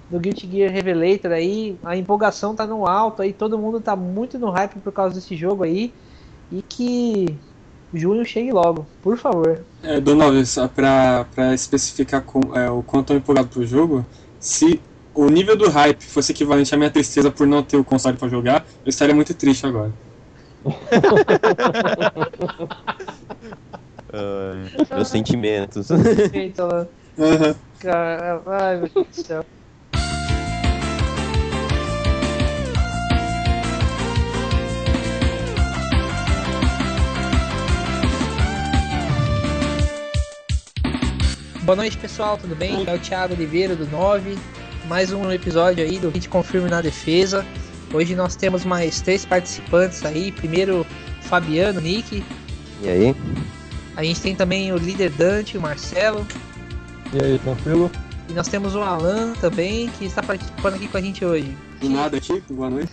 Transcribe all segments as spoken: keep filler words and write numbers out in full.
do Guilty Gear Revelator aí. A empolgação tá no alto aí, todo mundo tá muito no hype por causa desse jogo aí. E que junho chegue logo, por favor. É, Donald, só pra, pra especificar com, é, o quanto eu tô empolgado pro jogo, se o nível do hype fosse equivalente à minha tristeza por não ter o console pra jogar, eu estaria muito triste agora. uh, meus sentimentos. Eita, Uhum. cara, ai meu Deus do céu. Boa noite, pessoal, tudo bem? É o Thiago Oliveira do nove, mais um episódio aí do Hit Confirme na Defesa. Hoje nós temos mais três participantes aí. Primeiro, Fabiano, Nick. E aí? A gente tem também o líder Dante, o Marcelo. E aí, tranquilo? E nós temos o Alan também, que está participando aqui com a gente hoje. Do nada aqui, boa noite.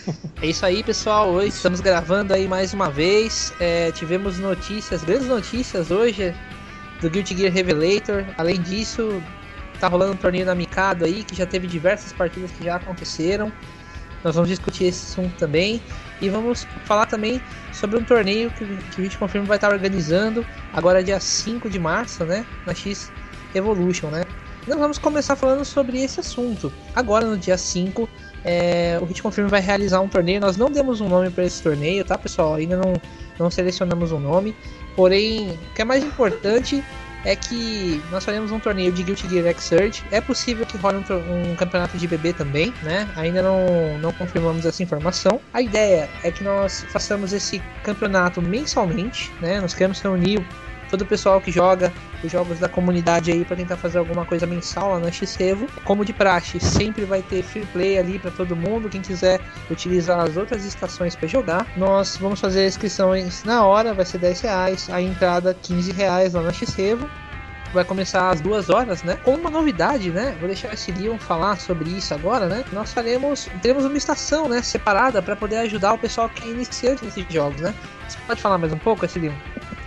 É isso aí, pessoal. Hoje estamos gravando aí mais uma vez. É, tivemos notícias, grandes notícias hoje do Guilty Gear Revelator. Além disso, tá rolando um torneio na Mikado aí, que já teve diversas partidas que já aconteceram. Nós vamos discutir esse assunto também. E vamos falar também sobre um torneio que, que o Hit Confirme vai estar organizando agora dia cinco de março, né? Na X Evolution, né? Nós vamos começar falando sobre esse assunto. Agora no dia cinco, é, o Hit Confirme vai realizar um torneio. Nós não demos um nome para esse torneio, tá, pessoal? Ainda não, não selecionamos um nome. Porém, o que é mais importante é que nós faremos um torneio de Guilty Gear Xrd. É possível que role um, um campeonato de B B também, né? Ainda não, não confirmamos essa informação. A ideia é que nós façamos esse campeonato mensalmente, né? Nós queremos reunir todo o pessoal que joga os jogos da comunidade aí para tentar fazer alguma coisa mensal lá na X-Evo. Como de praxe, sempre vai ter free play ali para todo mundo. Quem quiser utilizar as outras estações para jogar, nós vamos fazer inscrições na hora, vai ser dez reais, a entrada quinze reais lá na X-Evo. Vai começar às duas horas, né? Com uma novidade, né? Vou deixar esse Leon falar sobre isso agora, né? Nós faremos, teremos uma estação, né, separada para poder ajudar o pessoal que é iniciante nesses jogos, né? Você pode falar mais um pouco, esse Leon?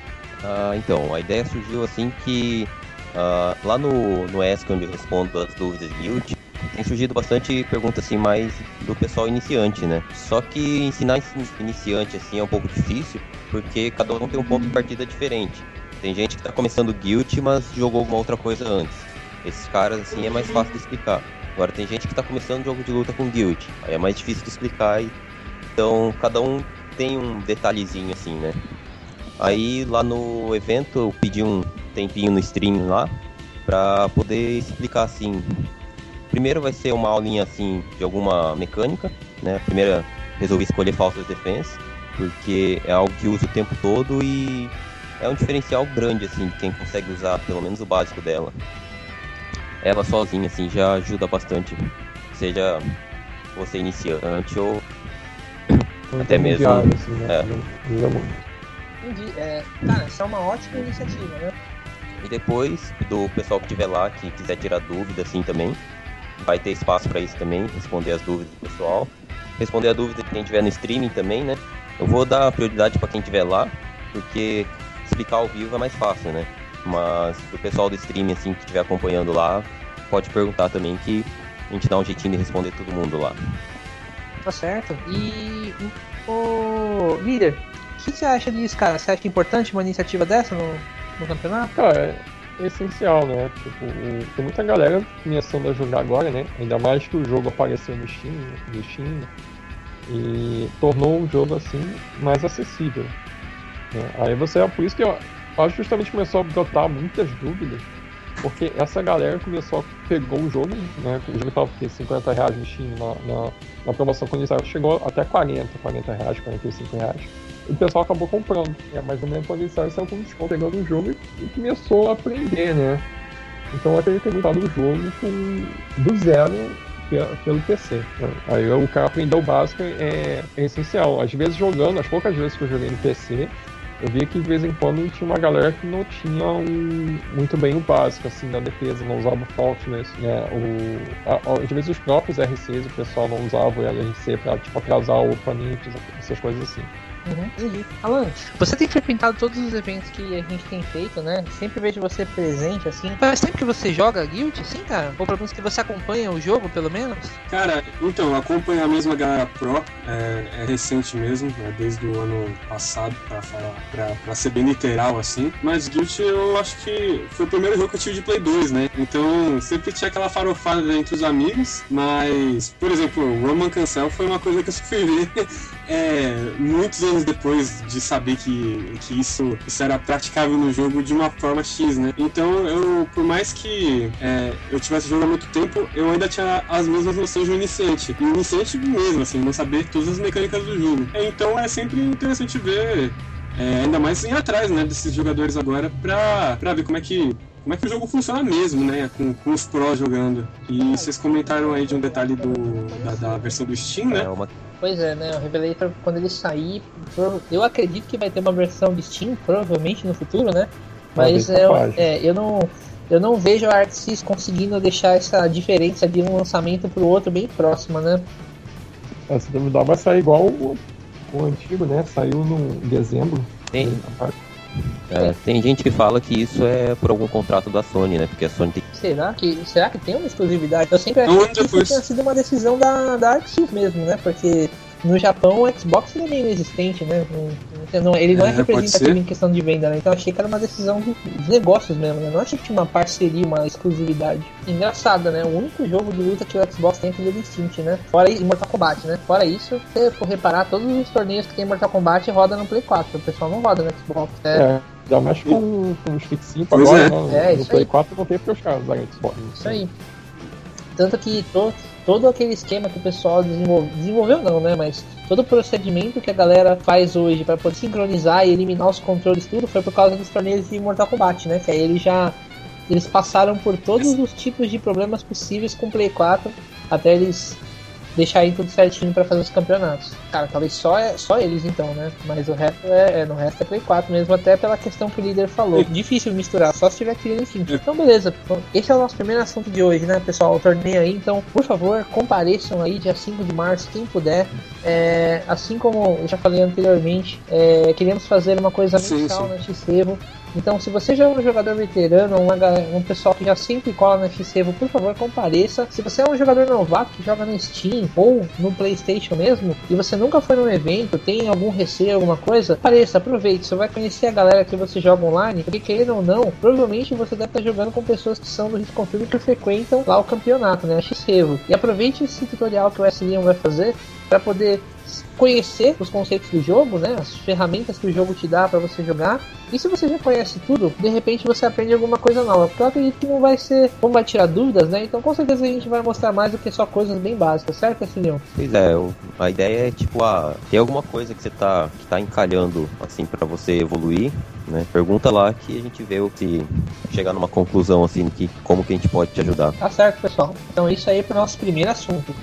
Uh, então, a ideia surgiu assim que uh, lá no, no Ask, onde eu respondo as dúvidas de Guild, tem surgido bastante perguntas assim mais do pessoal iniciante, né? Só que ensinar iniciante assim é um pouco difícil, porque cada um tem um ponto de partida diferente. Tem gente que tá começando Guild, mas jogou alguma outra coisa antes. Esses caras assim é mais fácil de explicar. Agora tem gente que tá começando jogo de luta com Guild, aí é mais difícil de explicar. E... Então cada um tem um detalhezinho assim, né? Aí lá no evento eu pedi um tempinho no stream lá pra poder explicar assim. Primeiro vai ser uma aulinha assim de alguma mecânica, né? Primeiro resolvi escolher False Defense, porque é algo que uso o tempo todo e é um diferencial grande assim de quem consegue usar pelo menos o básico dela. Ela sozinha assim já ajuda bastante, seja você iniciante ou até mesmo. Diário, assim, né? É. Ajuda muito. Entendi. É, cara, essa é uma ótima iniciativa, né? E depois, do pessoal que estiver lá, que quiser tirar dúvida assim também, vai ter espaço para isso também, responder as dúvidas do pessoal. Responder a dúvida de quem estiver no streaming também, né? Eu vou dar prioridade para quem estiver lá, porque explicar ao vivo é mais fácil, né? Mas o pessoal do streaming, assim, que estiver acompanhando lá, pode perguntar também, que a gente dá um jeitinho de responder todo mundo lá. Tá certo. E o líder, o que você acha disso, cara? Você acha importante uma iniciativa dessa no, no campeonato? Cara, é essencial, né? Tipo, tem muita galera começando a jogar agora, né? Ainda mais que o jogo apareceu no Steam, no Steam e tornou o jogo assim mais acessível. Né? Aí você é por isso que eu acho que justamente começou a brotar muitas dúvidas, porque essa galera começou a pegou o jogo, né? O jogo estava por cinquenta reais no Steam na, na, na promoção quando inicial, chegou até quarenta, quarenta reais, quarenta e cinco reais. O pessoal acabou comprando, é, mas no mesmo policial saiu com desconto, pegando o jogo e começou a aprender, né? Então eu acredito ter montado o jogo com, do zero pelo P C. Né? Aí o cara aprender o básico é, é essencial. Às vezes jogando, as poucas vezes que eu joguei no P C, eu via que de vez em quando tinha uma galera que não tinha um, muito bem o básico, assim, na defesa, não usava o Faultless, né? O, a, às vezes os próprios R Cs, o pessoal não usava o R C pra, tipo, atrasar o oponente, essas coisas assim. Uhum, entendi. Alan, você tem frequentado todos os eventos que a gente tem feito, né? Sempre vejo você presente, assim. Faz tempo que você joga Guild, assim, cara? Ou pelo menos que você acompanha o jogo, pelo menos? Cara, então, acompanhar mesmo a galera Pro é, é recente mesmo, né? Desde o ano passado, pra, falar, pra, pra ser bem literal, assim. Mas Guild eu acho que foi o primeiro jogo que eu tive de Play dois, né? Então, sempre tinha aquela farofada entre os amigos, mas, por exemplo, o Roman Cancel foi uma coisa que eu fui ver é, muitos anos depois de saber que, que isso, isso era praticável no jogo de uma forma X, né? Então, eu, por mais que é, eu tivesse jogado há muito tempo, eu ainda tinha as mesmas noções de um iniciante. E um iniciante mesmo, assim, não saber todas as mecânicas do jogo. Então, é sempre interessante ver, é, ainda mais ir atrás, né, desses jogadores agora pra, pra ver como é que como é que o jogo funciona mesmo, né, com, com os prós jogando. E vocês comentaram aí de um detalhe do, da, da versão do Steam, né? É uma... Pois é, né, o Revelator, quando ele sair, eu acredito que vai ter uma versão de Steam, provavelmente no futuro, né, mas é, é, eu não... Eu não vejo a ArcSys conseguindo deixar essa diferença de um lançamento pro outro bem próxima, né? Essa D W vai sair igual o, o antigo, né? Saiu no em dezembro. Tem, é, tem gente que fala que isso é por algum contrato da Sony, né? Porque a Sony tem... Será que, será que tem uma exclusividade? Eu sempre achei que isso tinha sido uma decisão da, da ArcSys mesmo, né? Porque no Japão o Xbox ele é meio inexistente, né? Não, não, ele não é, é representativo em questão de venda, né? Então achei que era uma decisão de, de negócios mesmo, né? Não achei que tinha uma parceria, uma exclusividade. Engraçada, né? O único jogo de luta que o Xbox tem é aquele Instinct, né? Fora isso, Mortal Kombat, né? Fora isso, se for reparar, todos os torneios que tem Mortal Kombat roda no Play quatro. O pessoal não roda no Xbox, né? É. Ainda mais com, com o Street cinco agora, é. né? É, no Play aí. quatro não tem porque os caras da Xbox. Isso aí. Tanto que todo, todo aquele esquema que o pessoal desenvolveu, desenvolveu não, né? Mas todo o procedimento que a galera faz hoje para poder sincronizar e eliminar os controles, tudo foi por causa dos torneios de Mortal Kombat, né? Que aí eles já eles passaram por todos os tipos de problemas possíveis com o Play quatro até eles deixarem tudo certinho para fazer os campeonatos. Cara, talvez só, só eles então, né? Mas o resto é, é no resto é Play quatro mesmo, até pela questão que o líder falou. É difícil misturar, só se tiver aquele enfim. Então beleza, esse é o nosso primeiro assunto de hoje, né, pessoal? O torneio aí, então, por favor, compareçam aí dia cinco de março, quem puder. É, assim como eu já falei anteriormente, é, queremos fazer uma coisa mensal na X-Evo. Então, se você já é um jogador veterano, um, um pessoal que já sempre cola na X-Evo, por favor, compareça. Se você é um jogador novato que joga no Steam ou no PlayStation mesmo, e você nunca foi num evento, tem algum receio, alguma coisa, apareça, aproveite. Você vai conhecer a galera que você joga online, porque querendo ou não, provavelmente você deve estar jogando com pessoas que são do Hit Confirm que frequentam lá o campeonato, né, a X-Evo. E aproveite esse tutorial que o S Leon vai fazer para poder conhecer os conceitos do jogo, né, as ferramentas que o jogo te dá para você jogar. E se você já conhece tudo, de repente você aprende alguma coisa nova, porque eu acredito que não vai ser, não vai tirar dúvidas, né? Então com certeza a gente vai mostrar mais do que só coisas bem básicas, certo, Silvio? Pois é, a ideia é tipo, ah, tem alguma coisa que você tá, que tá encalhando assim para você evoluir, né? Pergunta lá que a gente vê o que chegar numa conclusão assim, que como que a gente pode te ajudar. Tá certo, pessoal. Então isso aí é pro nosso primeiro assunto.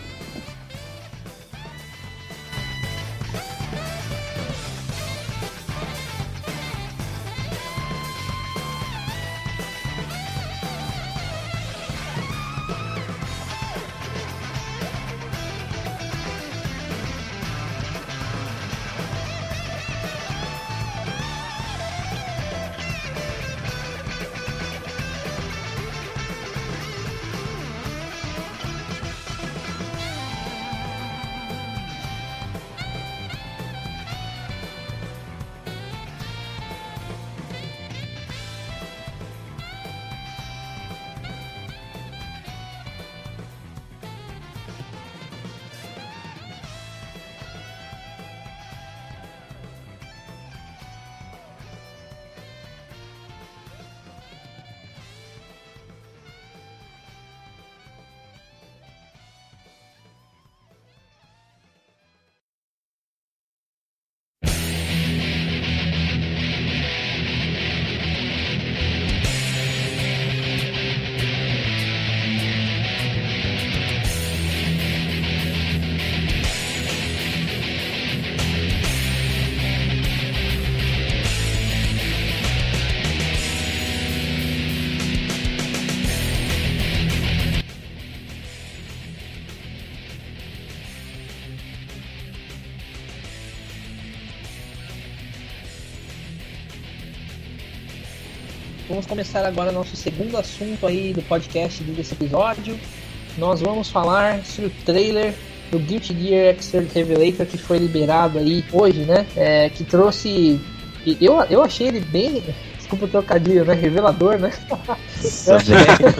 vamos começar agora nosso segundo assunto aí do podcast desse episódio. Nós vamos falar sobre o trailer do Guilty Gear Xrd Revelator que foi liberado aí hoje, né? É, que trouxe... Eu, eu achei ele bem... Desculpa o trocadilho, né? Revelador, né? eu, achei...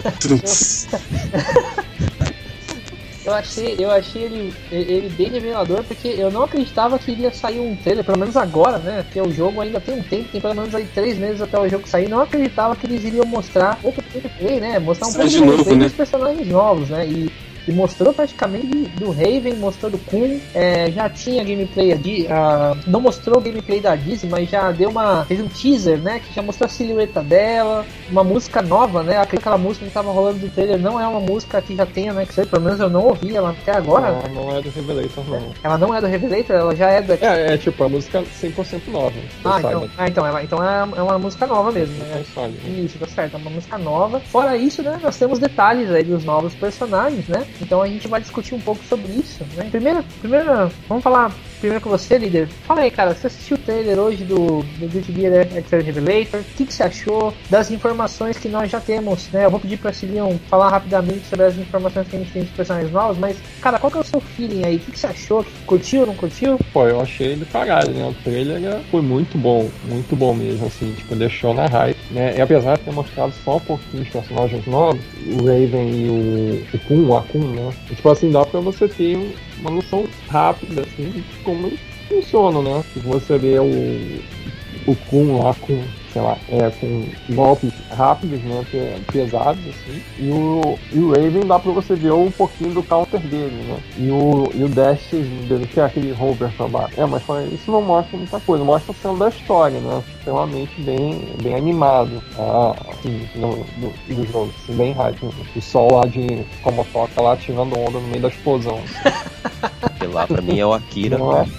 eu achei, eu achei ele, ele bem revelador, porque eu não acreditava que iria sair um trailer, pelo menos agora, né? Porque o jogo ainda tem um tempo, tem pelo menos aí três meses até o jogo sair. Não acreditava que eles iriam mostrar outro gameplay, né? Mostrar um pouco de gameplay dos personagens novos, né? E E mostrou praticamente do Raven, mostrou do Kun, é, já tinha gameplay de, uh, não mostrou o gameplay da Dizzy, mas já deu uma, fez um teaser, né, que já mostrou a silhueta dela, uma música nova, né, aquela música que tava rolando do trailer não é uma música que já tenha, né, que sei, pelo menos eu não ouvi ela até agora. Não, não é do Revelator, não. Ela não é do Revelator, ela já é do... É, é tipo, a música cem por cento nova. Ah, então, ah, então, ela, então é, é uma música nova mesmo, né? É isso, tá certo, é uma música nova. Fora isso, né, nós temos detalhes aí dos novos personagens, né, então a gente vai discutir um pouco sobre isso, né? Primeiro, primeiro, vamos falar primeiro com você, líder. Fala aí, cara, você assistiu o trailer hoje do, do Guilty Gear Xrd Revelator? O que, que você achou das informações que nós já temos, né? Eu vou pedir pra Cilion falar rapidamente sobre as informações que a gente tem dos personagens novos, mas, cara, qual que é o seu feeling aí? O que, que você achou? Curtiu ou não curtiu? Pô, eu achei do caralho, né? O trailer foi muito bom, muito bom mesmo, assim, tipo, deixou na hype, né? E apesar de ter mostrado só um pouquinho os personagens novos, o Raven e o, o Kun, o Akun, né? E, tipo assim, dá pra você ter uma noção rápida, assim, de como eles funcionam, né? Se você vê o, o Kun lá com, sei lá, é, com golpes rápidos, né? Pesados, assim. E o, e o Raven dá pra você ver um pouquinho do counter dele, né? E o, e o dash dele, que é aquele hover pra baixo. É, mas isso não mostra muita coisa, mostra a cena da história, né? Extremamente bem, bem animado, ah, assim, no, no, do jogo, assim, bem rápido. O sol lá de como toca lá tirando onda no meio da explosão. Porque lá pra mim é o Akira. Não é?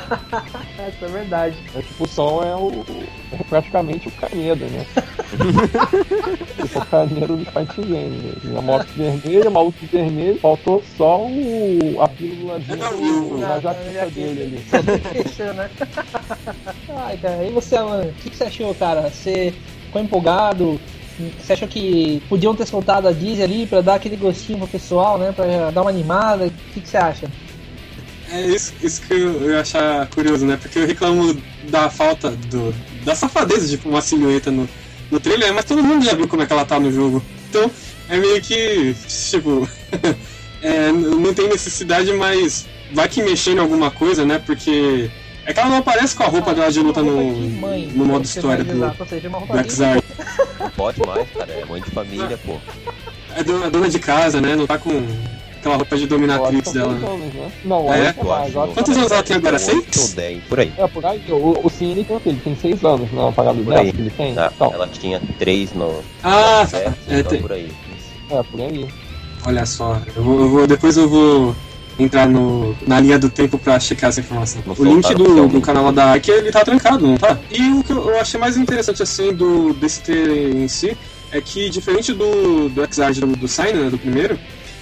Essa é verdade. É tipo, o sol é, o, é praticamente o Canedo, né? Tipo, o Canedo do Fighting Game. Né? A moto vermelha, maluco vermelho, faltou só o, a pílulazinha na jaqueta dele ali. Fechou, né? Ai, cara, e você, Alan? O que, que você achou, cara? Você ficou empolgado? Você achou que podiam ter soltado a Dizzy ali pra dar aquele gostinho pro pessoal, né? Pra dar uma animada? O que, que você acha? É isso, isso que eu ia achar curioso, né? Porque eu reclamo da falta do, da safadeza de uma silhueta no, no trailer, mas todo mundo já viu como é que ela tá no jogo. Então, é meio que, tipo, é, não tem necessidade, mas vai que mexendo em alguma coisa, né? Porque é que ela não aparece com a roupa ah, dela de luta no, mãe, no modo história do, do Xrd. Não pode mais, cara, é mãe de família, pô. É dona, dona de casa, né? Não tá com aquela roupa de dominatrix dela. Anos, né? Não, é? é mais, quantos anos ela tem agora? seis? dez, por aí. É, por aí. O, o Cine tem ele tem seis anos, não, parado dela que ele tem. Tá, então. ela tinha três no... Ah, no tá. É, então, tem... por aí. É, por aí. Olha só, eu vou, eu vou, depois eu vou entrar no, na linha do tempo pra checar essa informação. Não o link do, do canal da Ark, ele tá trancado, não tá? E o que eu achei mais interessante, assim, do, desse trailer em si, é que, diferente do, do Xrd do, do Sign, né, do primeiro,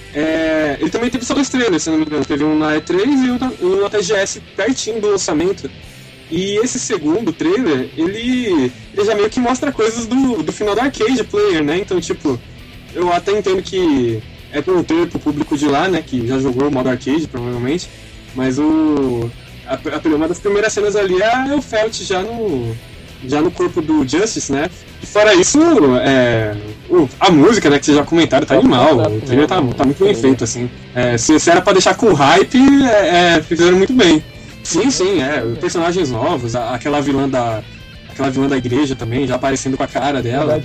é, ele também teve só dois trailers, se não me engano. Teve um na E três e um na T G S, pertinho do lançamento. E esse segundo trailer, ele, ele já meio que mostra coisas do, do final do Arcade Player, né? Então, tipo, eu até entendo que é pro trailer pro público de lá, né? Que já jogou o modo arcade, provavelmente. Mas o a, a, uma das primeiras cenas ali é o Felt já no, já no corpo do Justice, né? E fora isso, é, o, a música, né, que vocês já comentaram, tá animal. O trailer tá, tá muito bem feito, assim. É, se, se era pra deixar com hype, é, é, fizeram muito bem. Sim, sim, é. Personagens novos, a, aquela vilã da. Aquela vilã da igreja também, já aparecendo com a cara dela.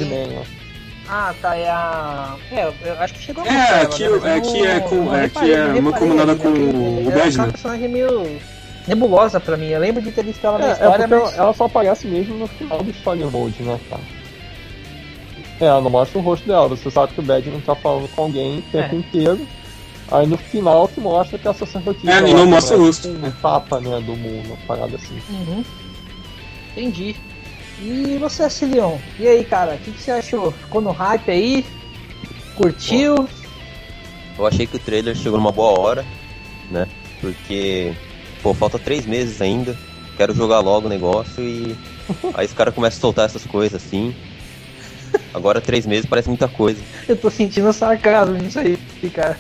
Ah, tá, é a... É, eu acho que chegou a É, que, ela, né? é, que é, com, é que é uma comunada com o Badman. É uma personagem meio nebulosa pra mim, eu lembro de ter visto ela na é, história, é mas... ela só aparece mesmo no final do Story Mode, né, cara? É, ela não mostra o rosto dela, você sabe que o Badman tá falando com alguém o tempo é. inteiro. Aí no final que mostra que a sacerdotisa... É, e não mostra o rosto. Um tapa, né, do mundo, uma parada assim. Uhum. Entendi. E você, Cilion? E aí, cara, o que, que você achou? Ficou no hype aí? Curtiu? Bom, eu achei que o trailer chegou numa boa hora, né? Porque, pô, falta três meses ainda. Quero jogar logo o negócio e... Aí os caras começam a soltar essas coisas assim. Agora três meses parece muita coisa. Eu tô sentindo sarcasmo nisso aí, cara.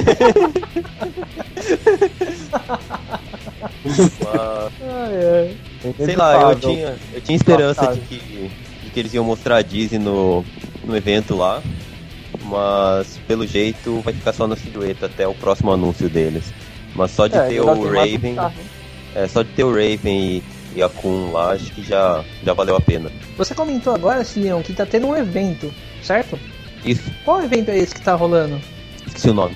Mas, Ai, ai. sei lá, eu tinha, eu tinha esperança de que, de que eles iam mostrar a Disney no, no evento lá. Mas pelo jeito vai ficar só na silhueta até o próximo anúncio deles. Mas só de É, ter ainda o tem mais um Raven. carro. É, só de ter o Raven e, e a Kun lá, acho que já, já valeu a pena. Você comentou agora, Leon, que tá tendo um evento, certo? Isso, Qual evento é esse que tá rolando? esqueci o nome.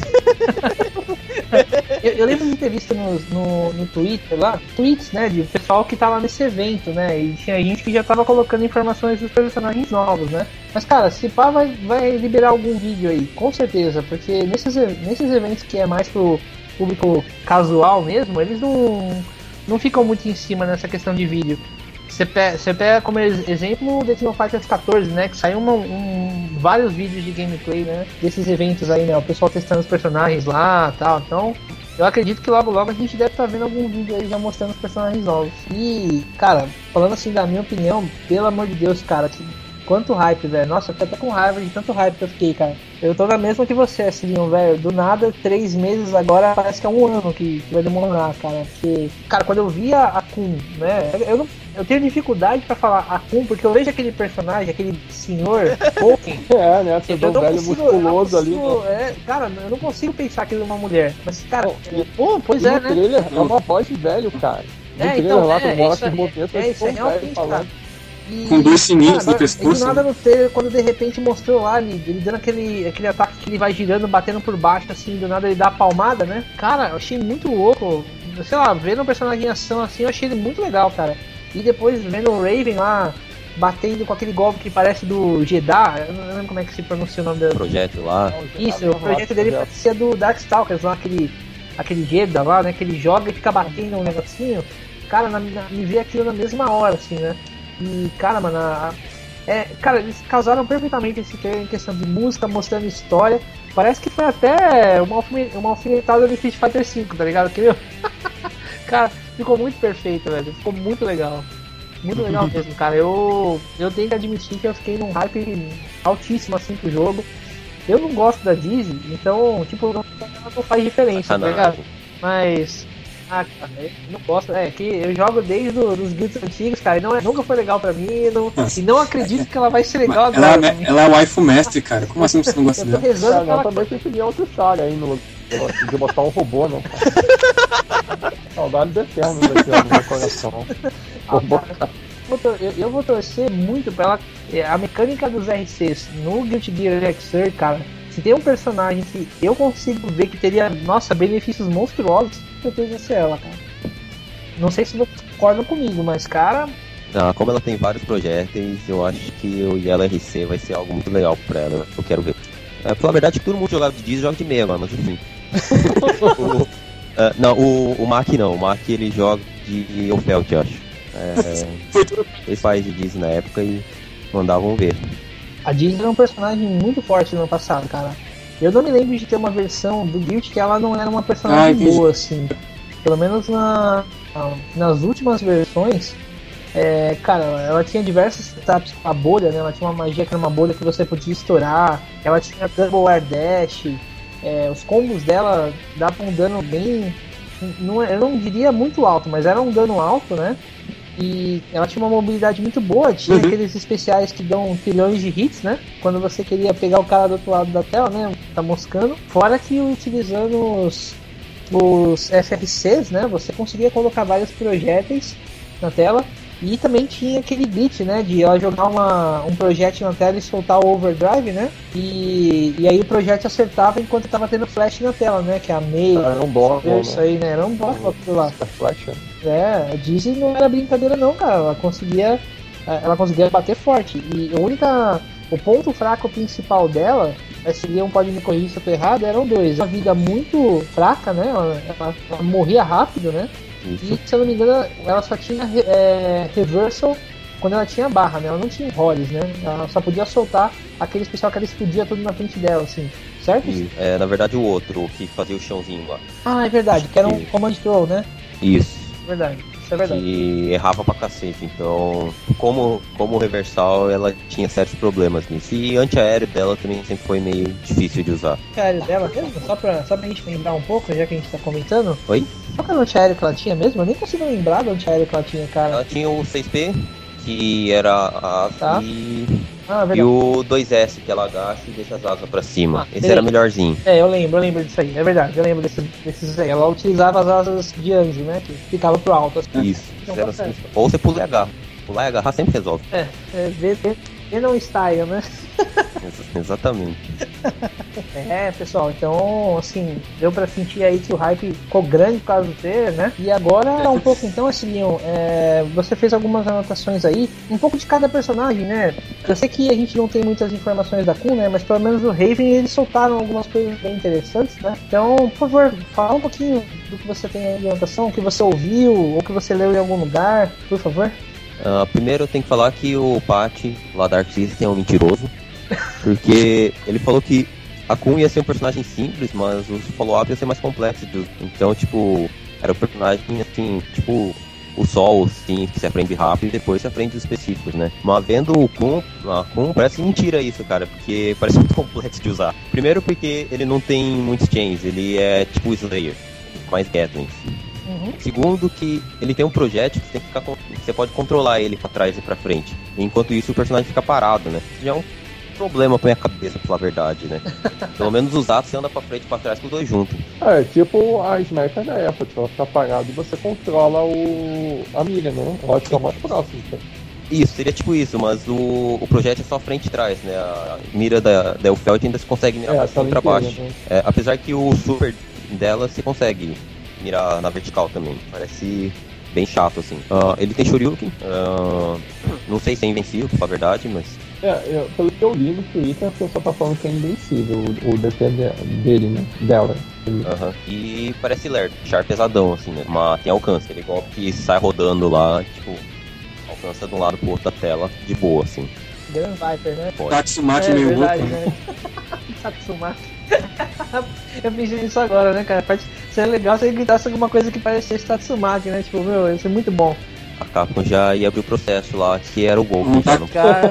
Eu, eu lembro de ter visto no, no, no Twitter lá, tweets, né, de pessoal que tava nesse evento, né, e tinha gente que já tava colocando informações dos personagens novos, né. Mas, cara, se pá vai, vai liberar algum vídeo aí, com certeza, porque nesses, nesses eventos que é mais pro público casual mesmo, eles não, não ficam muito em cima nessa questão de vídeo. Você pega, você pega como exemplo o The King of Fighters quatorze, né? Que saiu uma, um, vários vídeos de gameplay, né? Desses eventos aí, né? O pessoal testando os personagens lá e tal. Então, eu acredito que logo logo a gente deve estar vendo algum vídeo aí já mostrando os personagens novos. E, cara, falando assim da minha opinião, pelo amor de Deus, cara, que, quanto hype, velho. Nossa, eu fiquei até com raiva de tanto hype que eu fiquei, cara. Eu tô na mesma que você, assim, velho. Do nada, três meses agora parece que é um ano que, que vai demorar, cara. Porque, cara, quando eu via a Kun, né? Eu, não, eu tenho dificuldade pra falar a Kun, porque eu vejo aquele personagem, aquele senhor Tolkien. É, né? Você vê Eu um não velho consigo, musculoso eu ali. não consigo, Né? é, cara, eu não consigo pensar que ele é uma mulher. Mas, cara, E- pô, pois E é, no né? trailer é uma voz de velho, cara. No É, trailer então, lá, é, tu mostra isso os é- movimentos, é, isso é um velho realmente, falando. cara. E, Com dois sininhos cara, no pescoço, E do nada no trailer, quando de repente mostrou lá, ele, ele dando aquele, aquele ataque que ele vai girando, batendo por baixo, assim, do nada ele dá a palmada, né? Cara, eu achei muito louco. Sei lá, vendo o personagem em ação assim, eu achei ele muito legal, cara. E depois vendo o Raven lá, batendo com aquele golpe que parece do Jeddah, eu não lembro como é que se pronuncia o nome dele. Projeto lá. Isso, o projeto dele parecia do Darkstalkers lá, aquele, aquele Jeddah lá, né? Que ele joga e fica batendo um negocinho. Cara, na, na, me vê aquilo na mesma hora, assim, né? E, cara, mano, a, é, cara, eles casaram perfeitamente esse trailer em questão de música, mostrando história. Parece que foi até uma, uma alfinetada do Street Fighter cinco, tá ligado? Que, meu, cara, ficou muito perfeito, velho. Ficou muito legal. Muito legal mesmo, cara. Eu, eu tenho que admitir que eu fiquei num hype altíssimo, assim, pro jogo. Eu não gosto da Disney, então, tipo, não, não faz diferença, Ah, tá não. ligado? Mas... Ah, cara, eu não gosto. É que eu jogo desde os do, guilds antigos, cara, e não é, nunca foi legal pra mim. Não, e não acredito que ela vai ser legal Mas agora. ela, pra é- mim. ela é o waifu mestre, cara. Como assim você não gosta Eu tô dela? rezando Cara, que não, ela. também tem que pedir outro Saga aí no negócio de botar um robô, né? Cara? Saudades eternas aqui, ó, no meu coração. Ah, Robô, cara, eu, tor- eu- eu vou torcer muito pra ela. é, A mecânica dos R Cs no Guilty Gear Elixir, cara. Se tem um personagem que eu consigo ver que teria, nossa, benefícios monstruosos, eu tenho que ser ela, cara. Não sei se vocês concordam comigo, mas, cara, Ah, como ela tem vários projéteis, eu acho que o Yellow R C vai ser algo muito legal pra ela. Eu quero ver. É, pra falar a verdade, todo mundo jogava de Disney joga de meia agora, mas enfim. o, ah, não, o, o Mac não. O Mac ele joga de Ofelt, eu acho. É, Foi tudo. eles fazem de Disney na época e mandavam ver. a Disney é um personagem muito forte no ano passado, cara. Eu não me lembro de ter uma versão do Guild que ela não era uma Ah, personagem entendi. boa, assim. Pelo menos na, nas últimas versões, é, cara, ela tinha diversos setups com a bolha, né? Ela tinha uma magia que era uma bolha que você podia estourar. Ela tinha Double Air Dash. É, os combos dela davam um dano bem... Não, eu não diria muito alto, mas era um dano alto, né? E ela tinha uma mobilidade muito boa, tinha Uhum. aqueles especiais que dão trilhões de hits, né? Quando você queria pegar o cara do outro lado da tela, né? Tá moscando. Fora que utilizando os, os F R Cs, né? Você conseguia colocar vários projéteis na tela. E também tinha aquele glitch, né? De ela jogar uma, um projétil na tela e soltar o overdrive, né? E, e aí o projétil acertava enquanto tava tendo flash na tela, né? Que é a meia. Era um dólar, Isso né? aí, né? Era um bloco aquilo lá. Essa flecha. É, a Disney não era brincadeira não, cara. Ela conseguia, ela conseguia bater forte. E a única, o ponto fraco principal dela, se Leon pode me corrigir se eu tô errado, eram dois. Uma vida muito fraca, né? Ela, ela- ela morria rápido, né? Isso. E se eu não me engano, ela só tinha é, reversal quando ela tinha barra, né? Ela não tinha rolls, né? Ela só podia soltar aquele especial que ela explodia tudo na frente dela, assim. Certo? E, é, na verdade, o outro, o que fazia o chãozinho lá. Ah, é verdade, que era um Sim. command throw, né? Isso. Verdade, isso é verdade. que errava pra cacete. Então, como, como reversal, ela tinha certos problemas nisso. E antiaéreo dela também sempre foi meio difícil de usar. Antiaéreo dela mesmo? Só pra, só pra gente lembrar um pouco, já que a gente tá comentando. Oi? Qual que era o antiaéreo que ela tinha mesmo? Eu nem consigo lembrar do antiaéreo que ela tinha, cara. Ela tinha o seis P, que era a asa, Tá. e, Ah, e verdade. o dois S, que ela agacha e deixa as asas pra cima. Ah, Esse beleza. era melhorzinho. É, eu lembro, eu lembro disso aí, é verdade, eu lembro desse, desses aí. Ela utilizava as asas de anjo, né? Que ficava pro alto. Assim. Isso. Então, Era tá certo. assim. Ou você pula e agarra. Pular e agarrar sempre resolve. É, é ver, ver, ver não style, né? Ex- Exatamente. É, pessoal, então, assim, deu pra sentir aí que o hype ficou grande por causa do trailer, né? E agora, um pouco, então, assim, Leon, é, você fez algumas anotações aí, um pouco de cada personagem, né? Eu sei que a gente não tem muitas informações da Kun, né? Mas pelo menos o Raven, eles soltaram algumas coisas bem interessantes, né? Então, por favor, fala um pouquinho do que você tem aí de anotação, o que você ouviu, ou que você leu em algum lugar, por favor. Ah, primeiro eu tenho que falar que o Pat, lá da Arc System, é um mentiroso. Porque ele falou que a Kun ia ser um personagem simples, mas os follow-up ia ser mais complexos. Então, tipo, era um personagem assim, tipo, o Sol, assim, que se aprende rápido e depois se aprende os específicos, né? Mas vendo o Kun, a Kun, parece mentira isso, cara, porque parece muito complexo de usar. Primeiro porque ele não tem muitos chains, ele é tipo Slayer, mais Gatlings. Uhum. Segundo, que ele tem um projétil que você, tem que ficar com... você pode controlar ele pra trás e pra frente. Enquanto isso, o personagem fica parado, né? Isso já é um problema pra minha cabeça, pra falar a verdade, né? Pelo menos os atos você anda pra frente e pra trás com os dois juntos. É, tipo a sniper da Effort, ela fica parada e você controla o... a mira, né? Eu acho que é o mais próximo. Tá? Isso, seria tipo isso, mas o, o projétil é só frente e trás, né? A mira da, da Elfeld ainda se consegue mirar É, pra tá cima e pra inteira, baixo. né? É, apesar que o super dela você consegue mirar na vertical também. Parece bem chato, assim. Ah, ele tem Shoryuken. ah, não sei se é invencível, pra falar a verdade, mas... É, eu, pelo que eu li no Twitter, a pessoa tá falando que é invencível o, o D P de- dele, né? Dela. Aham. E parece lerdo, char pesadão, assim, né? Mas tem alcance, ele golpe que sai rodando lá, tipo, alcança de um lado pro outro da tela, de boa, assim. Grand Viper, né? Pode. Tatsumaki É meio verdade, louco. né? Tatsumaki. Eu pensei nisso agora, né, cara? Pode ser legal se ele gritasse alguma coisa que parecesse Tatsumaki, né? Tipo, meu, ia ser muito bom. A Capcom já ia abrir o processo lá, que era o golpe. Não já tá- não- Cara.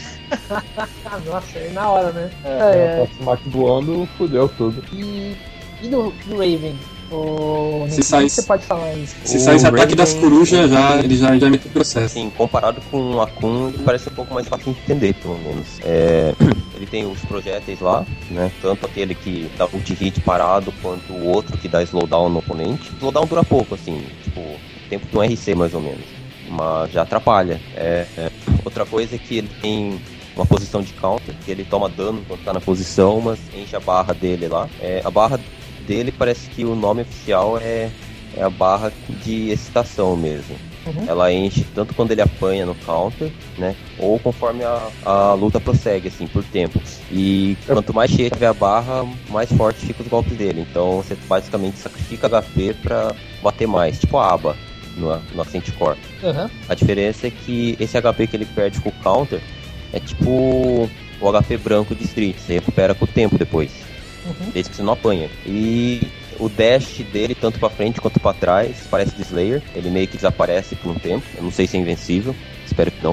Nossa, é na hora, né? É, É, o Tatsumaki voando fudeu tudo. E, e do, do Raven? O Se Nick, o que saísse- você pode falar aí? Se O saísse ataque Raven- das corujas, já, ele já, já meteu processo. Assim, comparado com a Kun, ele parece um pouco mais fácil de entender, pelo menos. É, ele tem os projéteis lá, né? Tanto aquele que dá multi-hit parado, quanto o outro que dá slowdown no oponente. Slowdown dura pouco, assim, tipo, tempo de um R C mais ou menos. Mas já atrapalha. É, é. Outra coisa é que ele tem uma posição de counter, que ele toma dano quando tá na posição, mas enche a barra dele lá. É, a barra dele parece que o nome oficial é, é a barra de excitação mesmo. Uhum. Ela enche tanto quando ele apanha no counter, né? Ou conforme a, a luta prossegue, assim, por tempo. E quanto mais cheia tiver a barra, mais forte fica os golpes dele. Então você basicamente sacrifica H P pra bater mais, tipo a aba no, no Ascent Core. Uhum. A diferença é que esse H P que ele perde com o counter é tipo o H P branco de Street, você recupera com o tempo depois, Uhum. desde que você não apanha. E o dash dele, tanto pra frente quanto pra trás, parece de Slayer, ele meio que desaparece por um tempo, eu não sei se é invencível, espero que não.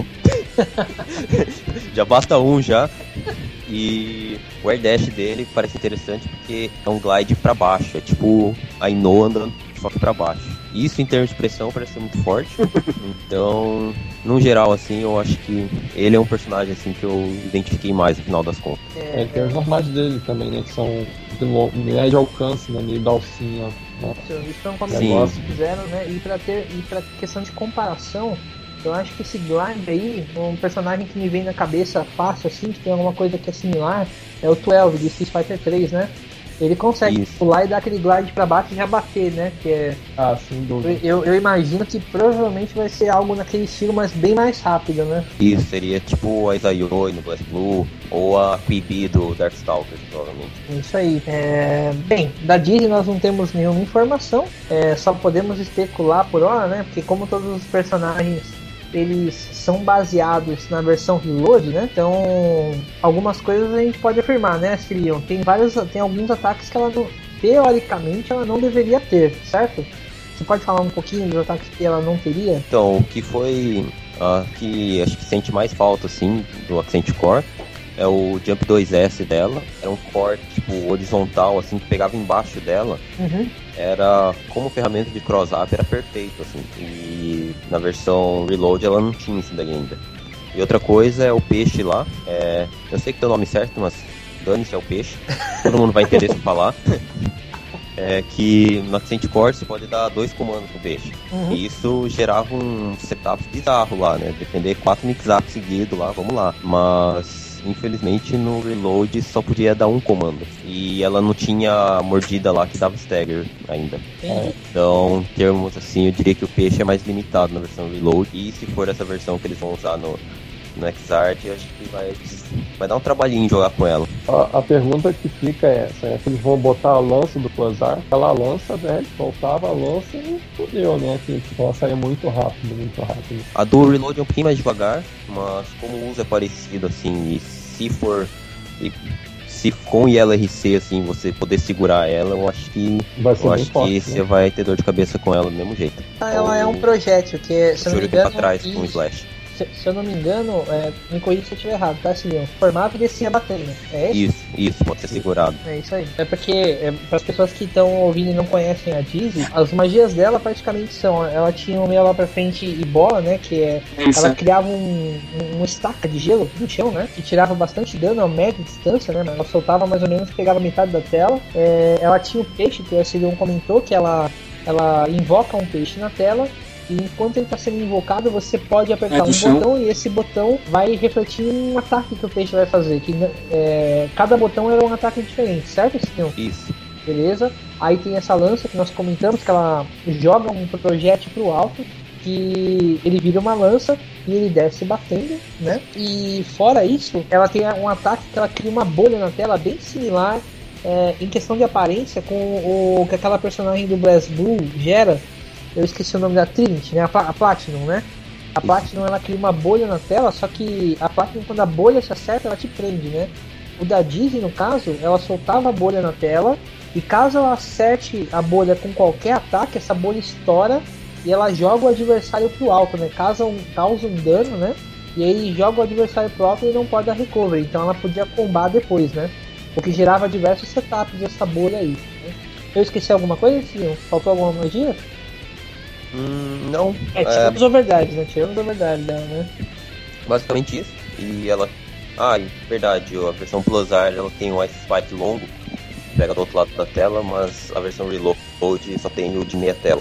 Já basta um já. E o air dash dele parece interessante porque é um glide pra baixo, é tipo a Ino andando só que pra baixo. Isso em termos de pressão parece ser muito forte. Então, no geral, assim, eu acho que ele é um personagem assim que eu identifiquei mais no final das contas. É, tem os normais dele também, né? Que são de lo- médio alcance, né? Meio da alcinha. Né? Isso foi um Sim. comentário que fizeram, né? E pra, ter, e pra questão de comparação, eu acho que esse Glide aí, um personagem que me vem na cabeça fácil, assim, que tem alguma coisa que é similar, é o doze de Street Fighter três, né? Ele consegue Isso. pular e dar aquele glide pra baixo e já bater, né? Que é, Ah, sem dúvida. eu, eu imagino que provavelmente vai ser algo naquele estilo, mas bem mais rápido, né? Isso seria tipo a Izayoi no Blast Blue ou a Quibi do Darkstalkers, provavelmente. Isso aí. É, bem, da Disney nós não temos nenhuma informação, é, só podemos especular por hora, né? Porque como todos os personagens eles são baseados na versão Reload, né? Então, algumas coisas a gente pode afirmar, né, Sirion? Tem vários, tem alguns ataques que ela não, teoricamente ela não deveria ter, certo? Você pode falar um pouquinho dos ataques que ela não teria? Então, o que foi... Uh, que acho que sente mais falta, assim, do Accent Core é o Jump dois S dela. Era um core, tipo, horizontal, assim, que pegava embaixo dela. Uhum. Era, como ferramenta de cross-up, era perfeito, assim. E na versão Reload ela não tinha isso daí ainda. E outra coisa é o peixe lá. É, eu sei que tem o nome certo, mas dane-se é o peixe. Todo mundo vai entender se eu falar. É que no Accent Core você pode dar dois comandos pro peixe. Uhum. E isso gerava um setup bizarro lá, né? Defender quatro mix-up seguidos lá, vamos lá. Mas, infelizmente, no Reload só podia dar um comando. E ela não tinha mordida lá que dava stagger ainda. Entendi. Então, em termos assim, eu diria que o peixe é mais limitado na versão Reload. E se for essa versão que eles vão usar no... no X-Art, eu acho que vai, vai dar um trabalhinho jogar com ela. A, a pergunta que fica é essa, é que eles vão botar a lança do Quasar, aquela lança, velho, soltava a lança e fodeu, né? Que tipo, ela saia muito rápido, muito rápido. A do Reload é um pouquinho mais devagar, mas como o uso é parecido, assim, e se for... E, se com I L R C, assim, você poder segurar ela, eu acho que vai ser eu bem acho forte, que né? você vai ter dor de cabeça com ela do mesmo jeito. Ela é um projétil que, se eu não me engano, pra trás e- com o Slash. se, se eu não me engano, é, me corrija se eu estiver errado, tá, Silvio? O formato descia batendo, é esse? Isso, isso, pode ser segurado. É isso aí. É porque, é, para as pessoas que estão ouvindo e não conhecem a Dizzy, as magias dela praticamente são: ela tinha um meio lá pra frente e bola, né? Que é. Isso. Ela criava um, um, uma estaca de gelo no chão, né? Que tirava bastante dano a média distância, né? Ela soltava mais ou menos, pegava metade da tela. É, ela tinha o peixe, que o S D um comentou, que ela, ela invoca um peixe na tela. E enquanto ele está sendo invocado, você pode apertar É, um chão. botão e esse botão vai refletir um ataque que o peixe vai fazer. Que, é, cada botão é um ataque diferente, certo, Silvio? Isso. Beleza? Aí tem essa lança que nós comentamos, que ela joga um projétil pro alto, que ele vira uma lança e ele desce batendo, né? E fora isso, ela tem um ataque que ela cria uma bolha na tela bem similar, é, em questão de aparência, com o que aquela personagem do BlazBlue gera. Eu esqueci o nome da Trinity, né? A, Pla- a Platinum, né? A Platinum, ela cria uma bolha na tela, só que a Platinum, quando a bolha se acerta, ela te prende, né? O da Dizzy, no caso, ela soltava a bolha na tela, e caso ela acerte a bolha com qualquer ataque, essa bolha estoura e ela joga o adversário pro alto, né? Causa um, causa um dano, né? E aí joga o adversário pro alto e não pode dar recovery, então ela podia combar depois, né? O que gerava diversos setups dessa bolha aí, né? Eu esqueci alguma coisa, Sim? Faltou alguma magia? Hum, não. É, tiramos a verdade, né? Tiramos a verdade dela, né? Basicamente isso. E ela. Ah, e verdade, a versão Plusar ela tem o Ice Spike longo, pega do outro lado da tela, mas a versão Reload só tem o de meia tela.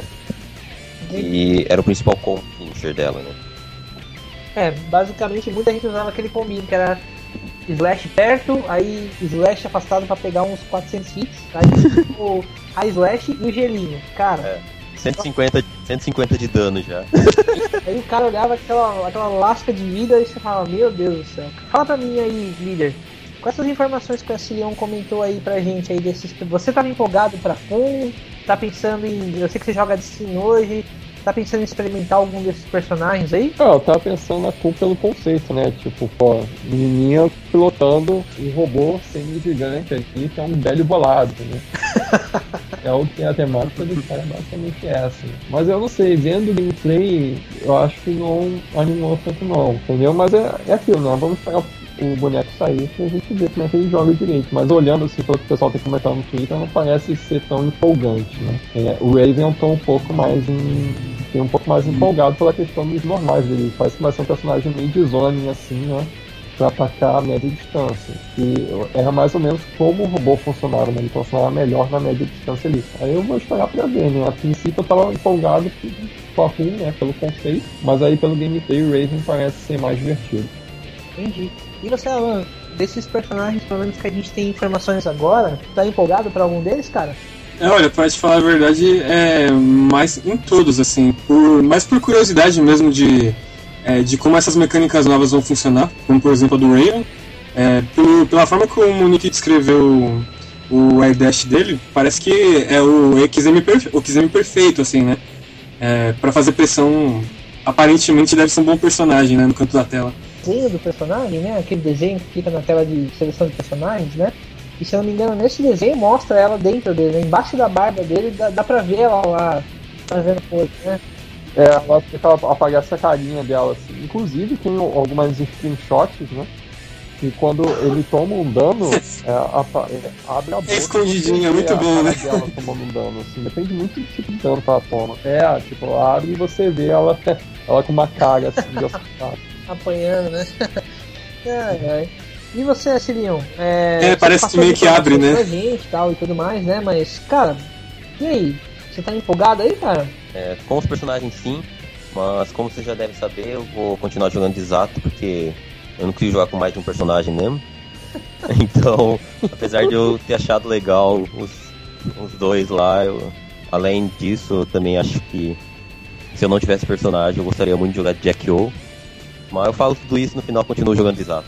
E era o principal combo finisher dela, né? É, basicamente muita gente usava aquele combinho que era slash perto, aí slash afastado pra pegar uns quatrocentos hits, aí o a slash e o gelinho, cara. É. cento e cinquenta, cento e cinquenta de dano já. Aí o cara olhava aquela, aquela lasca de vida e você falava, meu Deus do céu. Fala pra mim aí, líder, quais essas informações que o Silion comentou aí pra gente aí desses. Você tava empolgado pra Kun? Tá pensando em. Eu sei que você joga de Steam hoje. Tá pensando em experimentar algum desses personagens aí? Ah, eu tava pensando na Kun pelo conceito, né? Tipo, pô, menininha pilotando um robô semi-gigante ali, que é um velho bolado, né? É o que a temática do cara é basicamente essa. Mas eu não sei, vendo o gameplay, eu acho que não animou tanto não, entendeu? Mas é, é aquilo, né? Vamos esperar o boneco sair pra gente ver como é que ele joga direito. Mas olhando assim pelo que o pessoal tem comentado no Twitter, não parece ser tão empolgante, né? É, o Raven eu tô um pouco mais em... tem um pouco mais empolgado pela questão dos normais dele. Parece que vai ser um personagem meio de zone, assim, né? Pra atacar a média distância. E era mais ou menos como o robô funcionava, né? Ele funcionava melhor na média distância ali. Aí eu vou esperar pra ver, né? A princípio eu tava empolgado com a Kun, né? Pelo conceito. Mas aí pelo gameplay o Raven parece ser mais divertido. Entendi. E você, Alan, desses personagens, pelo menos que a gente tem informações agora, tá empolgado pra algum deles, cara? É, olha, pra te falar a verdade, é mais em todos, assim, por, mais por curiosidade mesmo de, é, de como essas mecânicas novas vão funcionar, como por exemplo a do Raven, é, por, pela forma como o Nick descreveu o, o air dash dele, parece que é o X M, perfe, o X M perfeito, assim, né, é, pra fazer pressão, aparentemente deve ser um bom personagem, né, no canto da tela. Desenho do personagem, né? Aquele desenho que fica na tela de seleção de personagens, né? E se eu não me engano, nesse desenho mostra ela dentro dele, né? Embaixo da barba dele, dá, dá pra ver ela lá Fazendo coisa, né? É, ela fica, aparece a carinha dela, assim. Inclusive tem algumas screenshots, né? Que quando ele toma um dano, é, a, é, abre a boca. É escondidinho, é muito a bom, né? dela tomando um dano, assim. Depende muito do tipo de dano que ela toma. É, tipo, abre e você vê ela, ela com uma cara assim de assustada. Apanhando, né? Ai, ai. E você, Sirion? É, É, você parece que passou meio que abre, né? pra gente e tal e tudo mais, né? Mas, cara, e aí? Você tá empolgado aí, cara? É, com os personagens sim, mas como você já deve saber, eu vou continuar jogando de Zato, porque eu não quis jogar com mais de um personagem mesmo. Então, apesar de eu ter achado legal os, os dois lá, eu, além disso, eu também acho que se eu não tivesse personagem, eu gostaria muito de jogar de Jack O. Mas eu falo tudo isso, no final eu continuo jogando de Zato.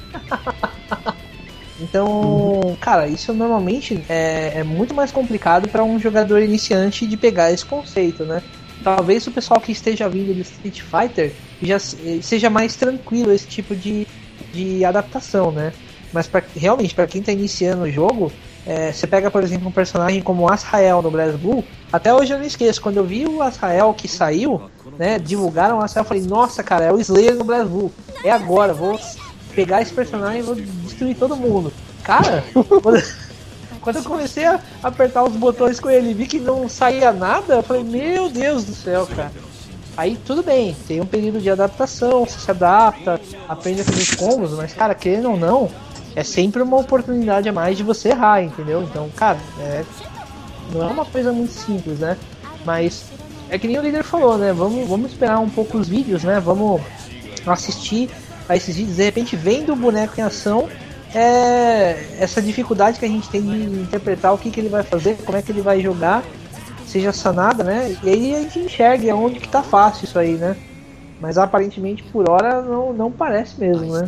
Então, cara, isso normalmente é, é muito mais complicado para um jogador iniciante de pegar esse conceito, né? Talvez o pessoal que esteja vindo do Street Fighter já seja mais tranquilo esse tipo de, de adaptação, né? Mas pra, realmente, para quem está iniciando o jogo, é, você pega, por exemplo, um personagem como o Azrael no BlazBlue. Até hoje eu não esqueço, quando eu vi o Azrael que saiu, né, divulgaram o Azrael, eu falei, nossa, cara, é o Slayer no BlazBlue. É agora, vou pegar esse personagem e vou destruir todo mundo. Cara, quando, quando eu comecei a apertar os botões com ele e vi que não saía nada, eu falei, meu Deus do céu, cara. Aí tudo bem, tem um período de adaptação, você se adapta, aprende a fazer combos, mas, cara, querendo ou não, é sempre uma oportunidade a mais de você errar, entendeu? Então, cara, é, não é uma coisa muito simples, né? Mas é que nem o líder falou, né? Vamos, vamos esperar um pouco os vídeos, né? Vamos assistir a esses vídeos, de repente vendo o boneco em ação, é, essa dificuldade que a gente tem de interpretar o que, que ele vai fazer, como é que ele vai jogar, seja sanada, né? E aí a gente enxerga onde que tá fácil isso aí, né? Mas aparentemente por hora não, não parece mesmo, né?